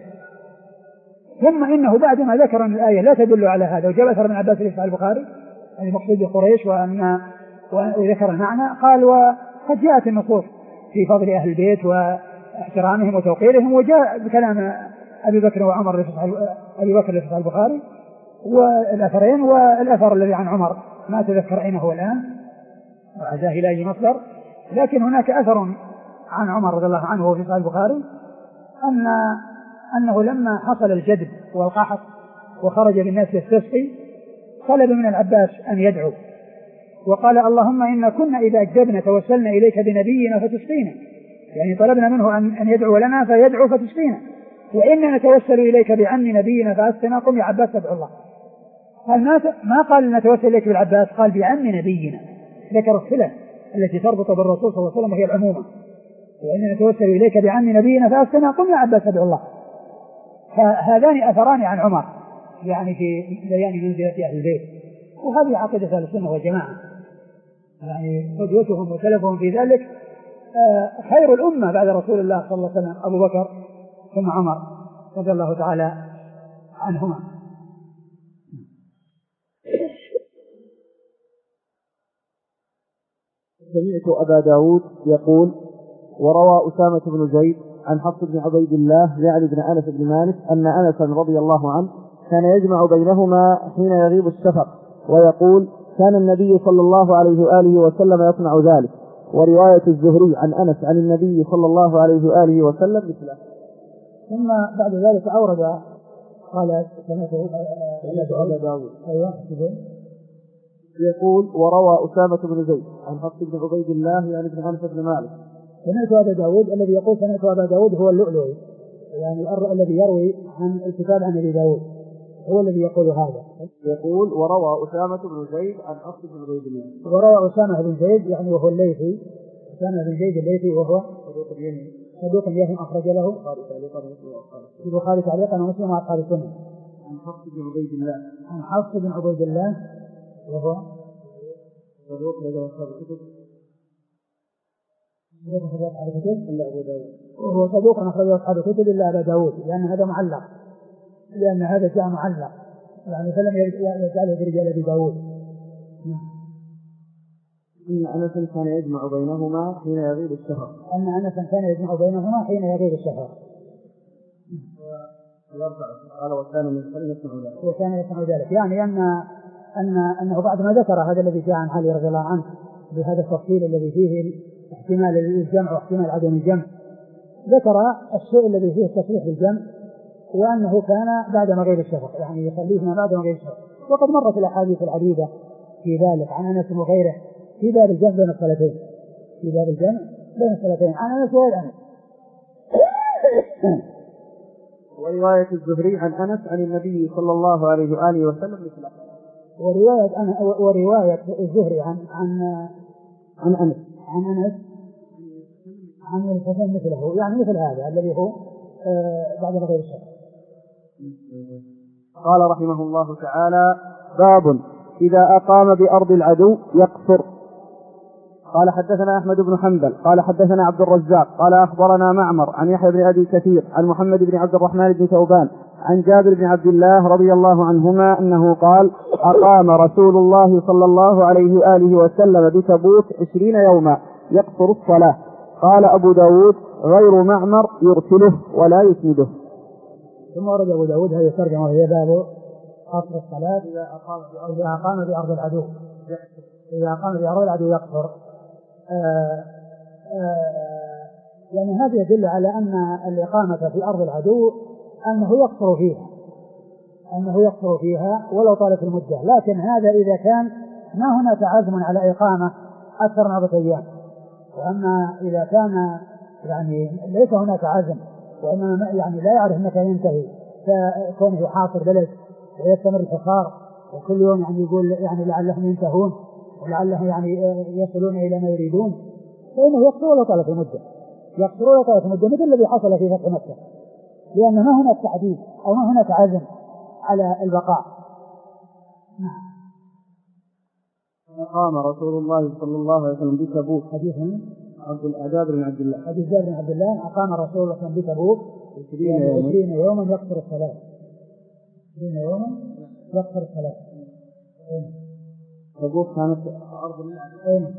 ثم إنه بعد ما ذكر أن الآية لا تدل على هذا وجاء أثر من عباس في البخاري يعني المقصود بقريش وأن وذكر المعنى قال: وقد جاءت النصوص في فضل أهل البيت واحترامهم وتوقيرهم، وجاء بكلام أبي بكر وعمر أبي بكر في البخاري والأثرين، والأثر الذي عن عمر ما تذكر أين هو الآن وعزاه إلى أي مصدر. لكن هناك أثر عن عمر رضي الله عنه في صحيح البخاري أن أنه لما حصل الجدب والقحط وخرج بالناس يستسقي طلب من العباس أن يدعو وقال: اللهم إن كنا إذا أجدبنا توسلنا إليك بنبينا فتسقينا، يعني طلبنا منه أن يدعو لنا فيدعو فتسقينا، وإننا نتوسل إليك بعم نبينا فأسقنا. قم يا عباس ادعو الله. قال ما قال نتوسل إليك بالعباس، قال بعم نبينا، ذكر الصلة التي تربط بالرسول صلى الله عليه وسلم وهي العمومة، وإننا نتوسل إليك بعم نبينا فأسقنا. قم يا عباس ادعو الله. فهذان أثران عن عمر يعني في بيان منزلة أهل البيت، وهذه عقيدة أهل السنة والجماعة، يعني قدوتهم وسلفهم في ذلك. خير الأمة بعد رسول الله صلى الله عليه وسلم أبو بكر ثم عمر رضي الله تعالى عنهما. سمعت أبا داود يقول: وروى أسامة بن زيد عن حفص بن عبيد الله يعني بن أنس بن مالك أن أنسا رضي الله عنه كان يجمع بينهما حين يغيب السفر ويقول: كان النبي صلى الله عليه وآله وسلم يصنع ذلك. ورواية الزهري عن أنس عن النبي صلى الله عليه وآله وسلم مثله. ثم بعد ذلك أورد قال سمعت أبا داود أيوة يقول: وروى أسامة بن زيد عن حفص بن عبيد الله يعني بن أنس بن مالك. سمعت أبا داود الذي يقول سمعت أبا داود هو اللؤلؤي، يعني الذي يروي عن الكتاب عن أبي داود هو الذي يقول هذا. يقول: وروى أسامة بن زيد عن حفص بن عبيد الله. وروى أسامة بن زيد يعني وهو الليثي، أسامة بن زيد الليثي وهو صدوق يهم أخرج له البخاري تعليقا ومسلم وأصحاب السنة. عن حفص بن عبيد الله عن حفص بن عبيد الله وهو صدوق له أصحاب الكتب إلا أبو داود، وهو صدوق أخرجه أصحاب الكتب إلا أبا داود، لأن هذا معلق، لأن هذا جاء معلق يعني فلم يجعله برجال أبي داود، إن أنس كان يجمع بينهما حين يغيب الشهر. أن أنس كان يجمع بينهما حين يغيب الشهر. قال وكان من قبل يسمع ذلك. وكان يسمع ذلك، يعني أن أن أنه بعد ما ذكر هذا الذي جاء عن علي رضي الله عنه بهذا التفصيل الذي فيه احتمال الجمع واحتمال عدم الجمع، ذكر الشيء الذي فيه التصريح بالجمع وأنه كان بعد مغيب الشفق، يعني يصليهما بعد مغيب الشفق. وقد مرت الأحاديث العديدة في ذلك عن أنس وغيره في باب الجمع بين الصلاتين، في باب الجمع بين الصلاتين عن أنس وغير أنس. ورواية الزهري عن أنس عن النبي صلى الله عليه وآله وسلم مثله. ورواية أنا ورواية الزهري عن عن عن أنس عن أنس عن الحسن مثله، يعني مثل هذا الذي هو آه بعد غير الشرع. قال رحمه الله تعالى: باب إذا أقام بأرض العدو يقصر. قال حدثنا أحمد بن حنبل قال حدثنا عبد الرزاق قال أخبرنا معمر عن يحيى بن أبي كثير عن محمد بن عبد الرحمن بن ثوبان عن جابر بن عبد الله رضي الله عنهما أنه قال: أقام رسول الله صلى الله عليه وآله وسلم بتبوك عشرين يوما يقصر الصلاة. قال أبو داود: غير معمر يرسله ولا يسنده. ثم ورد أبو داود هذه الترجمة وهي باب قصر الصلاة إذا أقام إذا أقام بأرض العدو إذا أقام بأرض العدو يقصر. آآ آآ يعني هذا يدل على أن الإقامة في أرض العدو أنه يقصر فيها أنه يقصر فيها ولو طالت المدة، لكن هذا إذا كان ما هناك عزم على إقامة أكثر من أربعة أيام. وأما إذا كان يعني ليس هناك عزم وإنما يعني لا يعرف متى ينتهي كونه حاصر بلد ويستمر الحصار وكل يوم يعني يقول يعني لعلهم ينتهون ولعلهم يعني يصلون إلى ما يريدون، فإنه يقصر ولو طالت المدة يقصر ولو طالت المدة مثل الذي حصل في فتح مكة، لأن ما هناك تعديل أو ما هناك عزم على البقاء. أقام رسول الله صلى الله عليه وسلم بتبوك. حديث جابر بن عبد الله حديث جابر بن عبد الله أقام رسول الله صلى الله عليه وسلم بتبوك عشرين يوما يقصر الصلاة عشرين يوما يقصر الصلاة. تبوك كانت أرض أين؟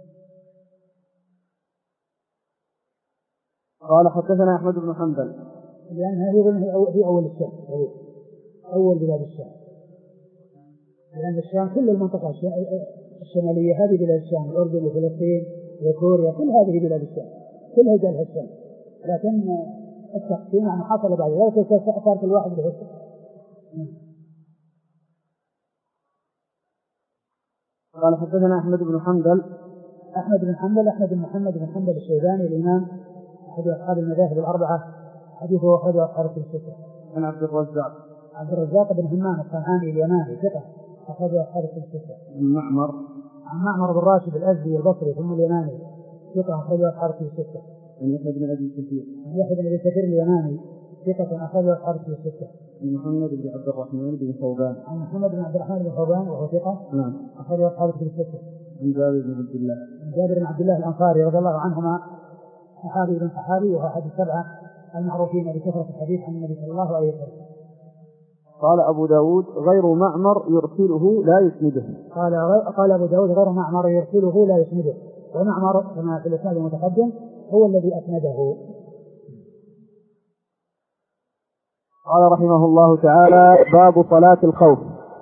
قال حدثنا أحمد بن حنبل لأن هذه هي أول الشام أول بلاد الشام، لأن الشام كل المنطقة الشمالية هذه بلاد الشام، الأردن وفلسطين وسوريا كل هذه بلاد الشام كلها جالها الشام، لكن التقسيم يعني حصل بعد ذلك صار كل واحد له حصة. قال حدثنا أحمد بن حنبل أحمد بن حنبل أحمد بن محمد بن حنبل الشيباني الإمام أحد أصحاب المذاهب الأربعة، حديثه أحد أصحاب الستة. عن عبد الرزاق عبد الرزاق بن همام الصنعاني اليماني ثقة أحد أصحاب الستة. عن معمر عن معمر بن راشد الأزدي البصري ثم اليماني ثقة أحد أصحاب الستة. عن يحيى بن أبي كثير عن يحيى بن أبي كثير اليماني ثقة أحد أصحاب الستة. عن محمد بن عبد الرحمن بن ثوبان عن محمد بن عبد الرحمن بن ثوبان وهو ثقة نعم أحد أصحاب الستة. عن جابر بن عبد الله عن جابر بن عبد الله الأنصاري رضي الله عنهما صحابي بن صحابي وهو أحد السبعة المعروفين بكثرة الحديث عن النبي صلى الله عليه وسلم. قال أبو داود: غير معمر يرسله لا يسنده. قال قال أبو داود: غير معمر يرسله لا يسنده، ومعمر كما في الإسناد المتقدم هو الذي أسنده. قال رحمه الله تعالى: باب صلاة الخوف.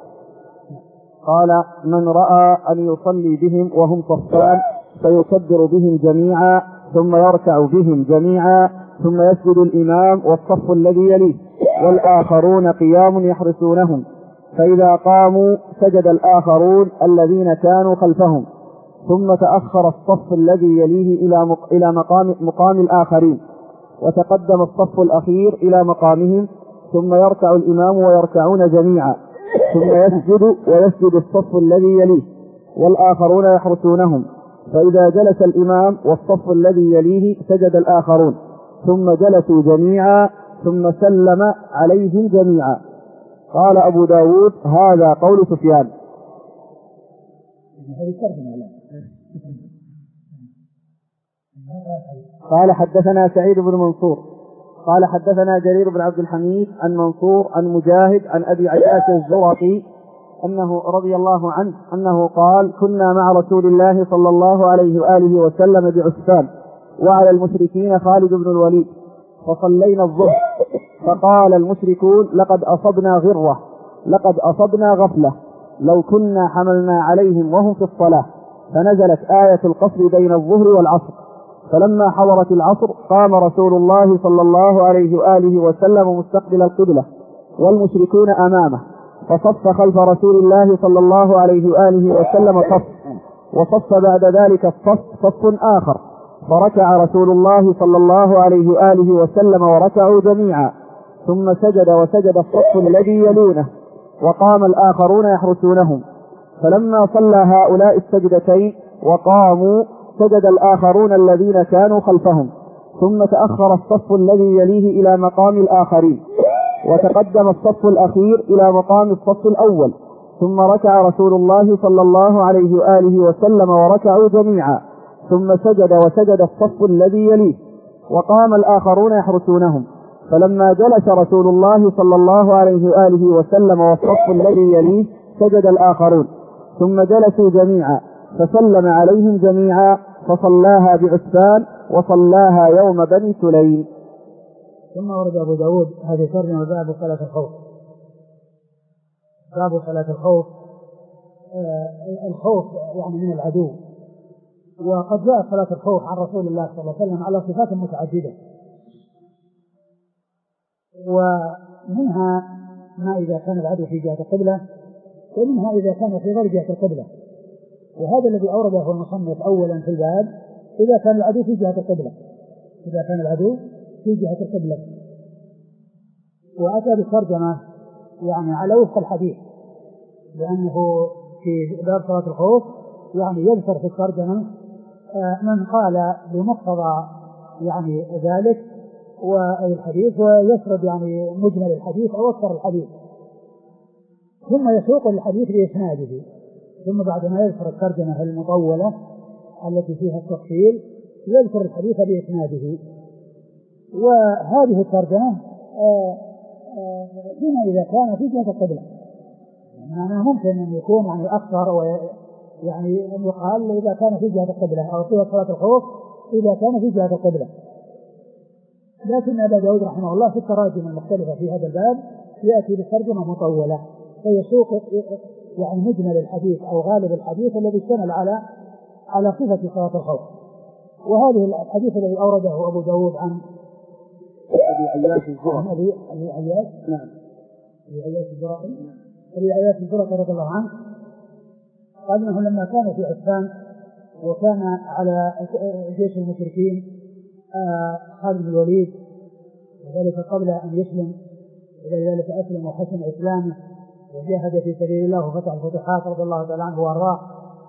قال: من رأى أن يصلي بهم وهم صفان فيكبر بهم جميعا ثم يركع بهم جميعا ثم يسجد الإمام والصف الذي يليه والآخرون قيام يحرسونهم، فإذا قاموا سجد الآخرون الذين كانوا خلفهم، ثم تأخر الصف الذي يليه إلى إلى مقام مقام الآخرين، وتقدم الصف الأخير إلى مقامهم، ثم يركع الإمام ويركعون جميعا، ثم يسجد ويسجد الصف الذي يليه والآخرون يحرسونهم، فإذا جلس الإمام والصف الذي يليه سجد الآخرون، ثم جلسوا جميعا ثم سلم عليهم جميعا. قال أبو داود: هذا قول سفيان. قال حدثنا سعيد بن منصور قال حدثنا جرير بن عبد الحميد عن منصور عن مجاهد عن أبي عياش الزرقي أنه رضي الله عنه أنه قال: كنا مع رسول الله صلى الله عليه وآله وسلم بعسفان وعلى المشركين خالد بن الوليد، فصلينا الظهر، فقال المشركون: لقد أصبنا غرة، لقد أصبنا غفلة، لو كنا حملنا عليهم وهم في الصلاة. فنزلت آية القصر بين الظهر والعصر. فلما حضرت العصر قام رسول الله صلى الله عليه وآله وسلم مستقبل القبلة والمشركون أمامه، فصف خلف رسول الله صلى الله عليه وآله وسلم صف، وصف بعد ذلك الصف صف آخر، فركع رسول الله صلى الله عليه وآله وسلم وركعوا جميعا، ثم سجد وسجد الصف الذي يلونه، وقام الآخرون يحرسونهم. فلما صلى هؤلاء السجدتين وقاموا سجد الآخرون الذين كانوا خلفهم، ثم تأخر الصف الذي يليه إلى مقام الآخرين، وتقدم الصف الأخير إلى مقام الصف الأول، ثم ركع رسول الله صلى الله عليه وآله وسلم وركعوا جميعا، ثم سجد وسجد الصف الذي يليه، وقام الآخرون يحرسونهم. فلما جلس رسول الله صلى الله عليه وآله وسلم والصف الذي يليه سجد الآخرون، ثم جلسوا جميعا، فسلم عليهم جميعا، فصلاها بعسفان وصلاها يوم بني سليم. ثم ورد أبو داود هذه ترجمة باب صلاة الخوف. باب صلاة الخوف، آه الخوف يعني من العدو، وقد جاء صلاة الخوف عن رسول الله صلى الله عليه وسلم على صفات متعددة، ومنها ما إذا كان العدو في جهة القبلة، ومنها إذا كان في غير جهة القبلة. وهذا الذي أورده المصنف أولا في الباب إذا كان العدو في جهة القبلة، إذا كان العدو في جهة القبلة، وأتى بالترجمة يعني على وفق الحديث، لأنه في باب صلاة الخوف يعني يذكر في الترجمة من قال بمقتضى يعني ذلك والحديث، ويسرد يعني مجمل الحديث أو أكثر الحديث، ثم يسوق الحديث بإسناده، ثم بعد ما يذكر الترجمة المطولة التي فيها التفصيل يذكر الحديث بإسناده. وهذه الترجمة فيما إذا كان في جهة القبلة، يعني ممكن أن يكون يعني أكثر، ويعني أن يقال إذا كان في جهة القبلة، أو في صلاة الخوف إذا كان في جهة القبلة. لكن أبا داود رحمه الله في التراجم المختلفة في هذا الباب يأتي بالترجمة مطولة، فيسوق يعني مجمل الحديث أو غالب الحديث الذي اشتمل على على صفة صلاة الخوف. وهذه الحديث الذي أورده أبو داود عن أبي عياش الزرقي، أبي عياش نعم أبي عياش الزرقي أبي عياش الزرقي رضي الله عنه قال أنه لما كان في عسفان وكان على جيش المشركين خالد بن الوليد، وذلك قبل أن يسلم، ولذلك أسلم وحسن إسلامه وجاهد في سبيل الله وفتح الفتوحات رضي الله تعالى عنه وأرضاه.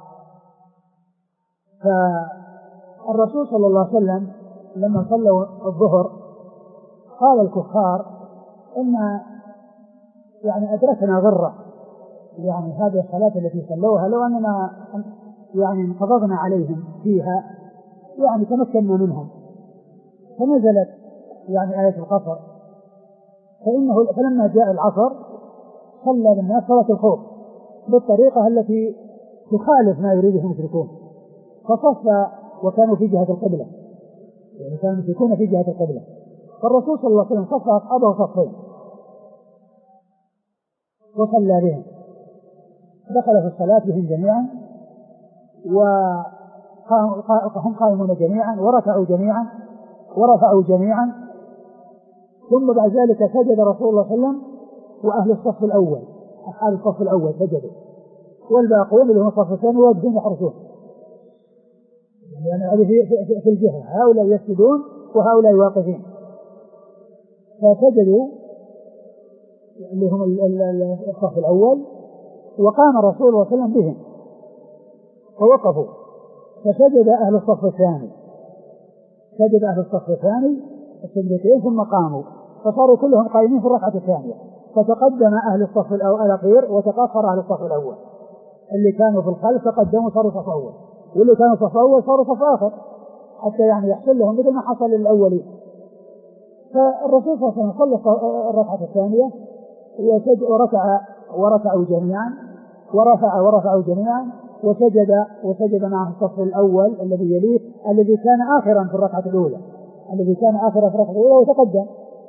فالرسول صلى الله عليه وسلم لما صلوا الظهر قال الكفار إن يعني أدركنا غرة، يعني هذه الصلاة التي صلوها لو أننا يعني انقضضنا عليهم فيها يعني تمكنا منهم. فنزلت يعني آية القصر، فإنه فلما جاء العصر صلى بالناس صلاة الخوف بالطريقة التي تخالف ما يريده المشركون، فصف وكانوا في جهة القبلة، يعني كانوا يكونوا في جهة القبلة، فالرسول صلى الله عليه وسلم صف أصحابه صفين وصلى بهم، دخل في الصلاة بهم جميعا، وهم قائمون جميعا وركعوا جميعا ورفعوا جميعا، ثم بعد ذلك سجد رسول الله صلى الله عليه وسلم وأهل الصف الأول، أصحاب الصف الأول سجدوا، والباقون اللي هم الصف الثاني واقفين يحرسون، يعني هذه في, في, في الجهة، هؤلاء يسجدون وهؤلاء واقفين، فسجدوا اللي هم الصف الأول، وقام رسول الله صلى الله عليه وسلم بهم فوقفوا، فسجد أهل الصف الثاني، سجد أهل الصف الثاني السجدتين ثم قاموا، فصاروا كلهم قائمين في الركعة الثانية، فتقدم أهل الصف الأخير وتقاصر أهل الصف الأول، اللي كانوا في الخلف تقدموا صاروا صف أول، واللي كانوا صف أول صاروا صف آخر، حتى يعني يحصل لهم مثل ما حصل للأولين. فالرسول صلى الله عليه وسلم صلى الركعة الثانية وركع وركعوا جميعا، ورفع ورفعوا جميعا وسجد وسجد معه الصف الأول الذي يليه الذي كان آخرا في الركعة الأولى الذي كان آخرا في الركعة الأولى وتقدم.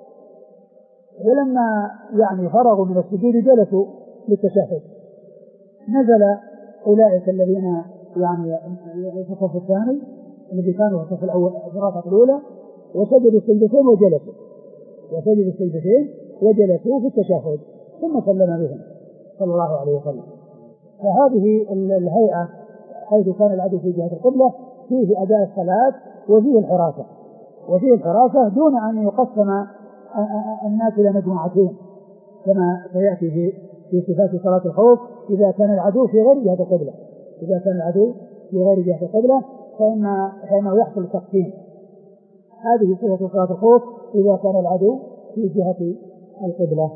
ولما يعني فرغوا من السجود جلسوا للتشهد. نزل أولئك الذين يعني في الصف الثاني الذي كانوا في الصف الأول في الركعة الأولى وسجدوا السجدتين وجلسوا وسجدوا السجدتين وجلسوا في التشهد ثم سلم بهم صلى الله عليه وسلم. فهذه الهيئة حيث كان العدو في جهة القبلة فيه أداء الصلاة وفيه الحراسة وفيه الحراسة دون أن يقسم الناس إلى مجموعتين كما سيأتي في في صفات صلاة الخوف. إذا كان العدو في غير جهة القبلة إذا كان العدو في غير جهة القبلة فإن فإنه يحصل تقسيم. هذه صفة صلاة الخوف إذا كان العدو في جهة القبلة.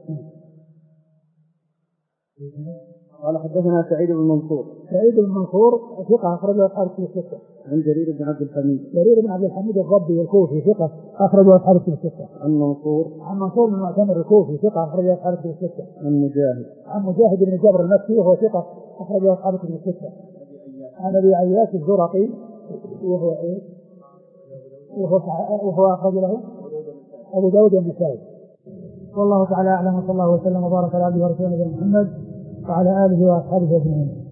قال حدثنا سعيد بن منصور. سعيد بن منصور ثقة أخرجه أصحاب الكتب الستة. عن جرير بن عبد الحميد. جرير بن عبد الحميد الضبي الكوفي ثقة أخرجه أصحاب الكتب الستة. عن منصور. عن منصور بن معتمر الكوفي ثقة أخرجه أصحاب الكتب الستة. عن مجاهد. عن مجاهد بن جبر المكي وهو ثقة أخرجه أصحاب الكتب الستة. عن أبي عياش الزرقي وهو إيه؟ وهو وهو أخرج له أبو داود النسائي. والله تعالى أعلم وصلى الله وسلم وبارك على عبده ورسوله محمد وعلى آله وأصحابه أجمعين.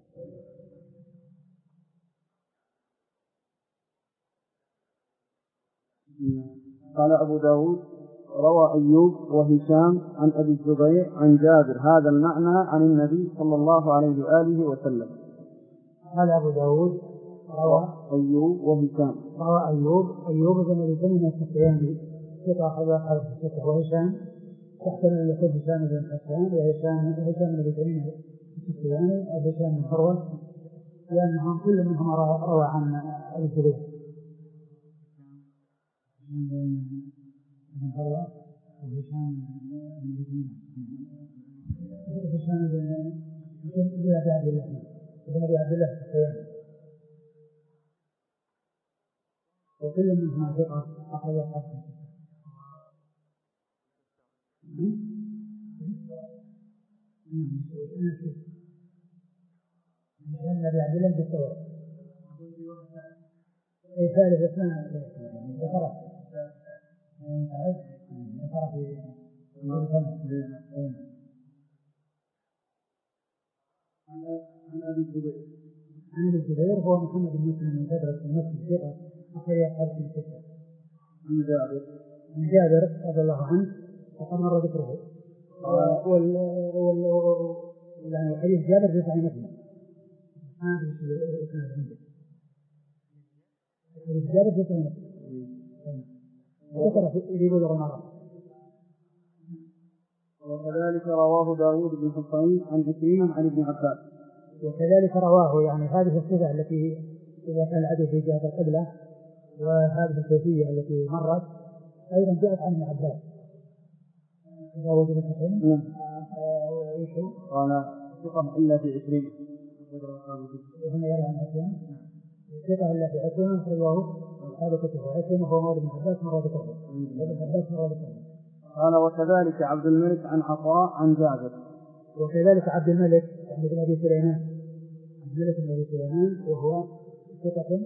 قال أبو داود روى أيوب وهشام عن أبي الزبير عن جابر هذا المعنى عن النبي صلى الله عليه وآله وسلم. قال أبو داود روى أيوب وهشام روى أيوب أيوب بن أبي تميم السختياني ثقة أخرج أصحاب الستة. وهشام تحتمل أن يكون هشام بن حسان وهشام هشام بن أبي تميم السختياني أو هشام بن حروة لأنهم كل منهم روى عن أبي الزبير. بن حروة وهشام بن أبي تميم هشام بن أبي عبد الله بن أبي عبد الله السختياني وكل منهم ثقة أخرج أصحاب الستة. مشان النبي عبد الله بالسواد أي ثالث اثنان ذكره متعد ذكره في عن أبي الزبير عن أبي الزبير هو محمد بن مسلم من تدرس المكي ثقة أخرج أصحاب الستة. عن جابر عن جابر رضي الله عنه وقد مر ذكره وال وال يعني حديث جابر في صحيح مسلم. هذا الإسناد عنده حديث جابر في صحيح مسلم ذكر في بلوغ المرام. وكذلك رواه داود بن حصين عن عكرمة عن ابن عباس. وكذلك رواه يعني هذه الصفة التي إذا كان العدو في جهة القبلة وهذه الكيفية التي مرت أيضا جاءت عن ابن عباس. داود بن حصين نعم وإيشو قال ثقة إلا في عكرمة وهنا يرى عن عكرمة ثقة إلا في عكرمة أخرجه هذا كتبه عكرمة هو مولى ابن عباس مرة ذكره ابن عباس مرة ذكره. قال وكذلك عبد الملك عن عطاء عن جابر. وكذلك عبد الملك يعني بن أبي سليمان عبد الملك بن أبي سليمان وهو ثقة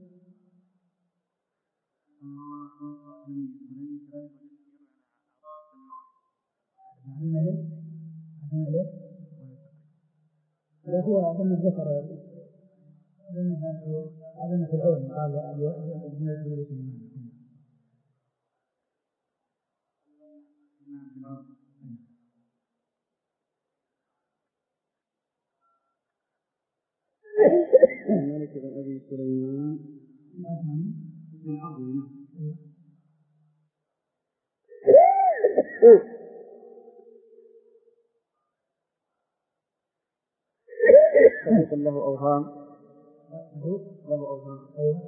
عبد الملك عبد الملك لا هو أظن ذكر أظن في العون قال عبد الملك بن أبي سليمان. الملك بن أبي سليمان من عظيم صديق له أوهام له أوهام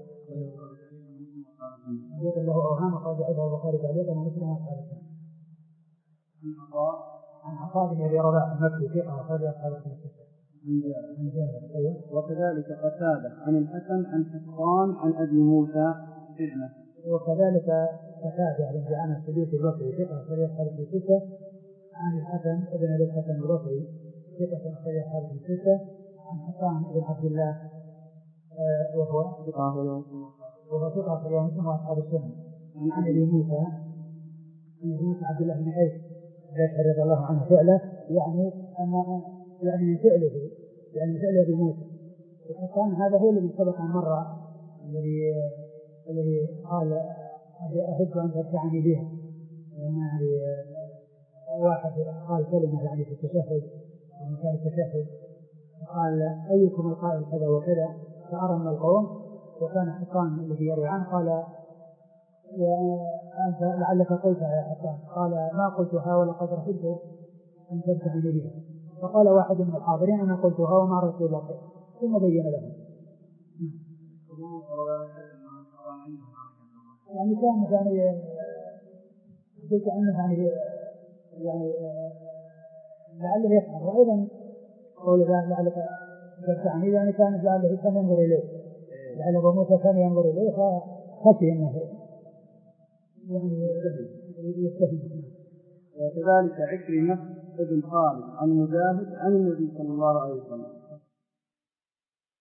صديق له أوهام وقال عدها البخاري تعليقا ومسلم وأصحاب السنة. عن عطاء عن عطاء بن أبي رباح المكي ثقة أخرج أصحاب السنة. عن جابر أيوه. وكذلك قتادة عن الحسن عن حصان عن أبي موسى فعلا. وكذلك قتادة بن دعامة السدوسي البصري ثقة أخرج أصحاب الستة عن الحسن ابن أبي الحسن البصري ثقة أخرج أصحاب الستة عن حسان بن عبد الله آه وهو وهو ثقة أخرج مسلم وأصحاب السنة عن أبي موسى عن أبي موسى عبد الله بن قيس الأشعري رضي الله عنه فعله يعني أن يعني من فعله يعني من فعل أبي موسى. وحسان هذا هو الذي سبق أن مر الذي الذي قال أحب أن ترجعني بها يعني واحد قال كلمة يعني في التشهد في مكان التشهد قال أيكم القائل كذا وكذا فأرى من القوم وكان حسان الذي يروي عنه قال أنت لعلك قلتها يا حسان قال ما قلتها ولقد رفضت أن تبتدي بها فقال واحد من الحاضرين أنا قلتها وما رأيت إلا خير ثم بين له يعني كان يعني قلت عنه يعني يعني لعله يفعل وأيضا قول لعلك ترجعني يعني كان لعله كان ينظر إليه لعل أبو موسى كان ينظر إليه فخشي أنه يعني يستفيد. وكذلك عكرمة ابن خالد عن مجاهد عن النبي صلى الله عليه وسلم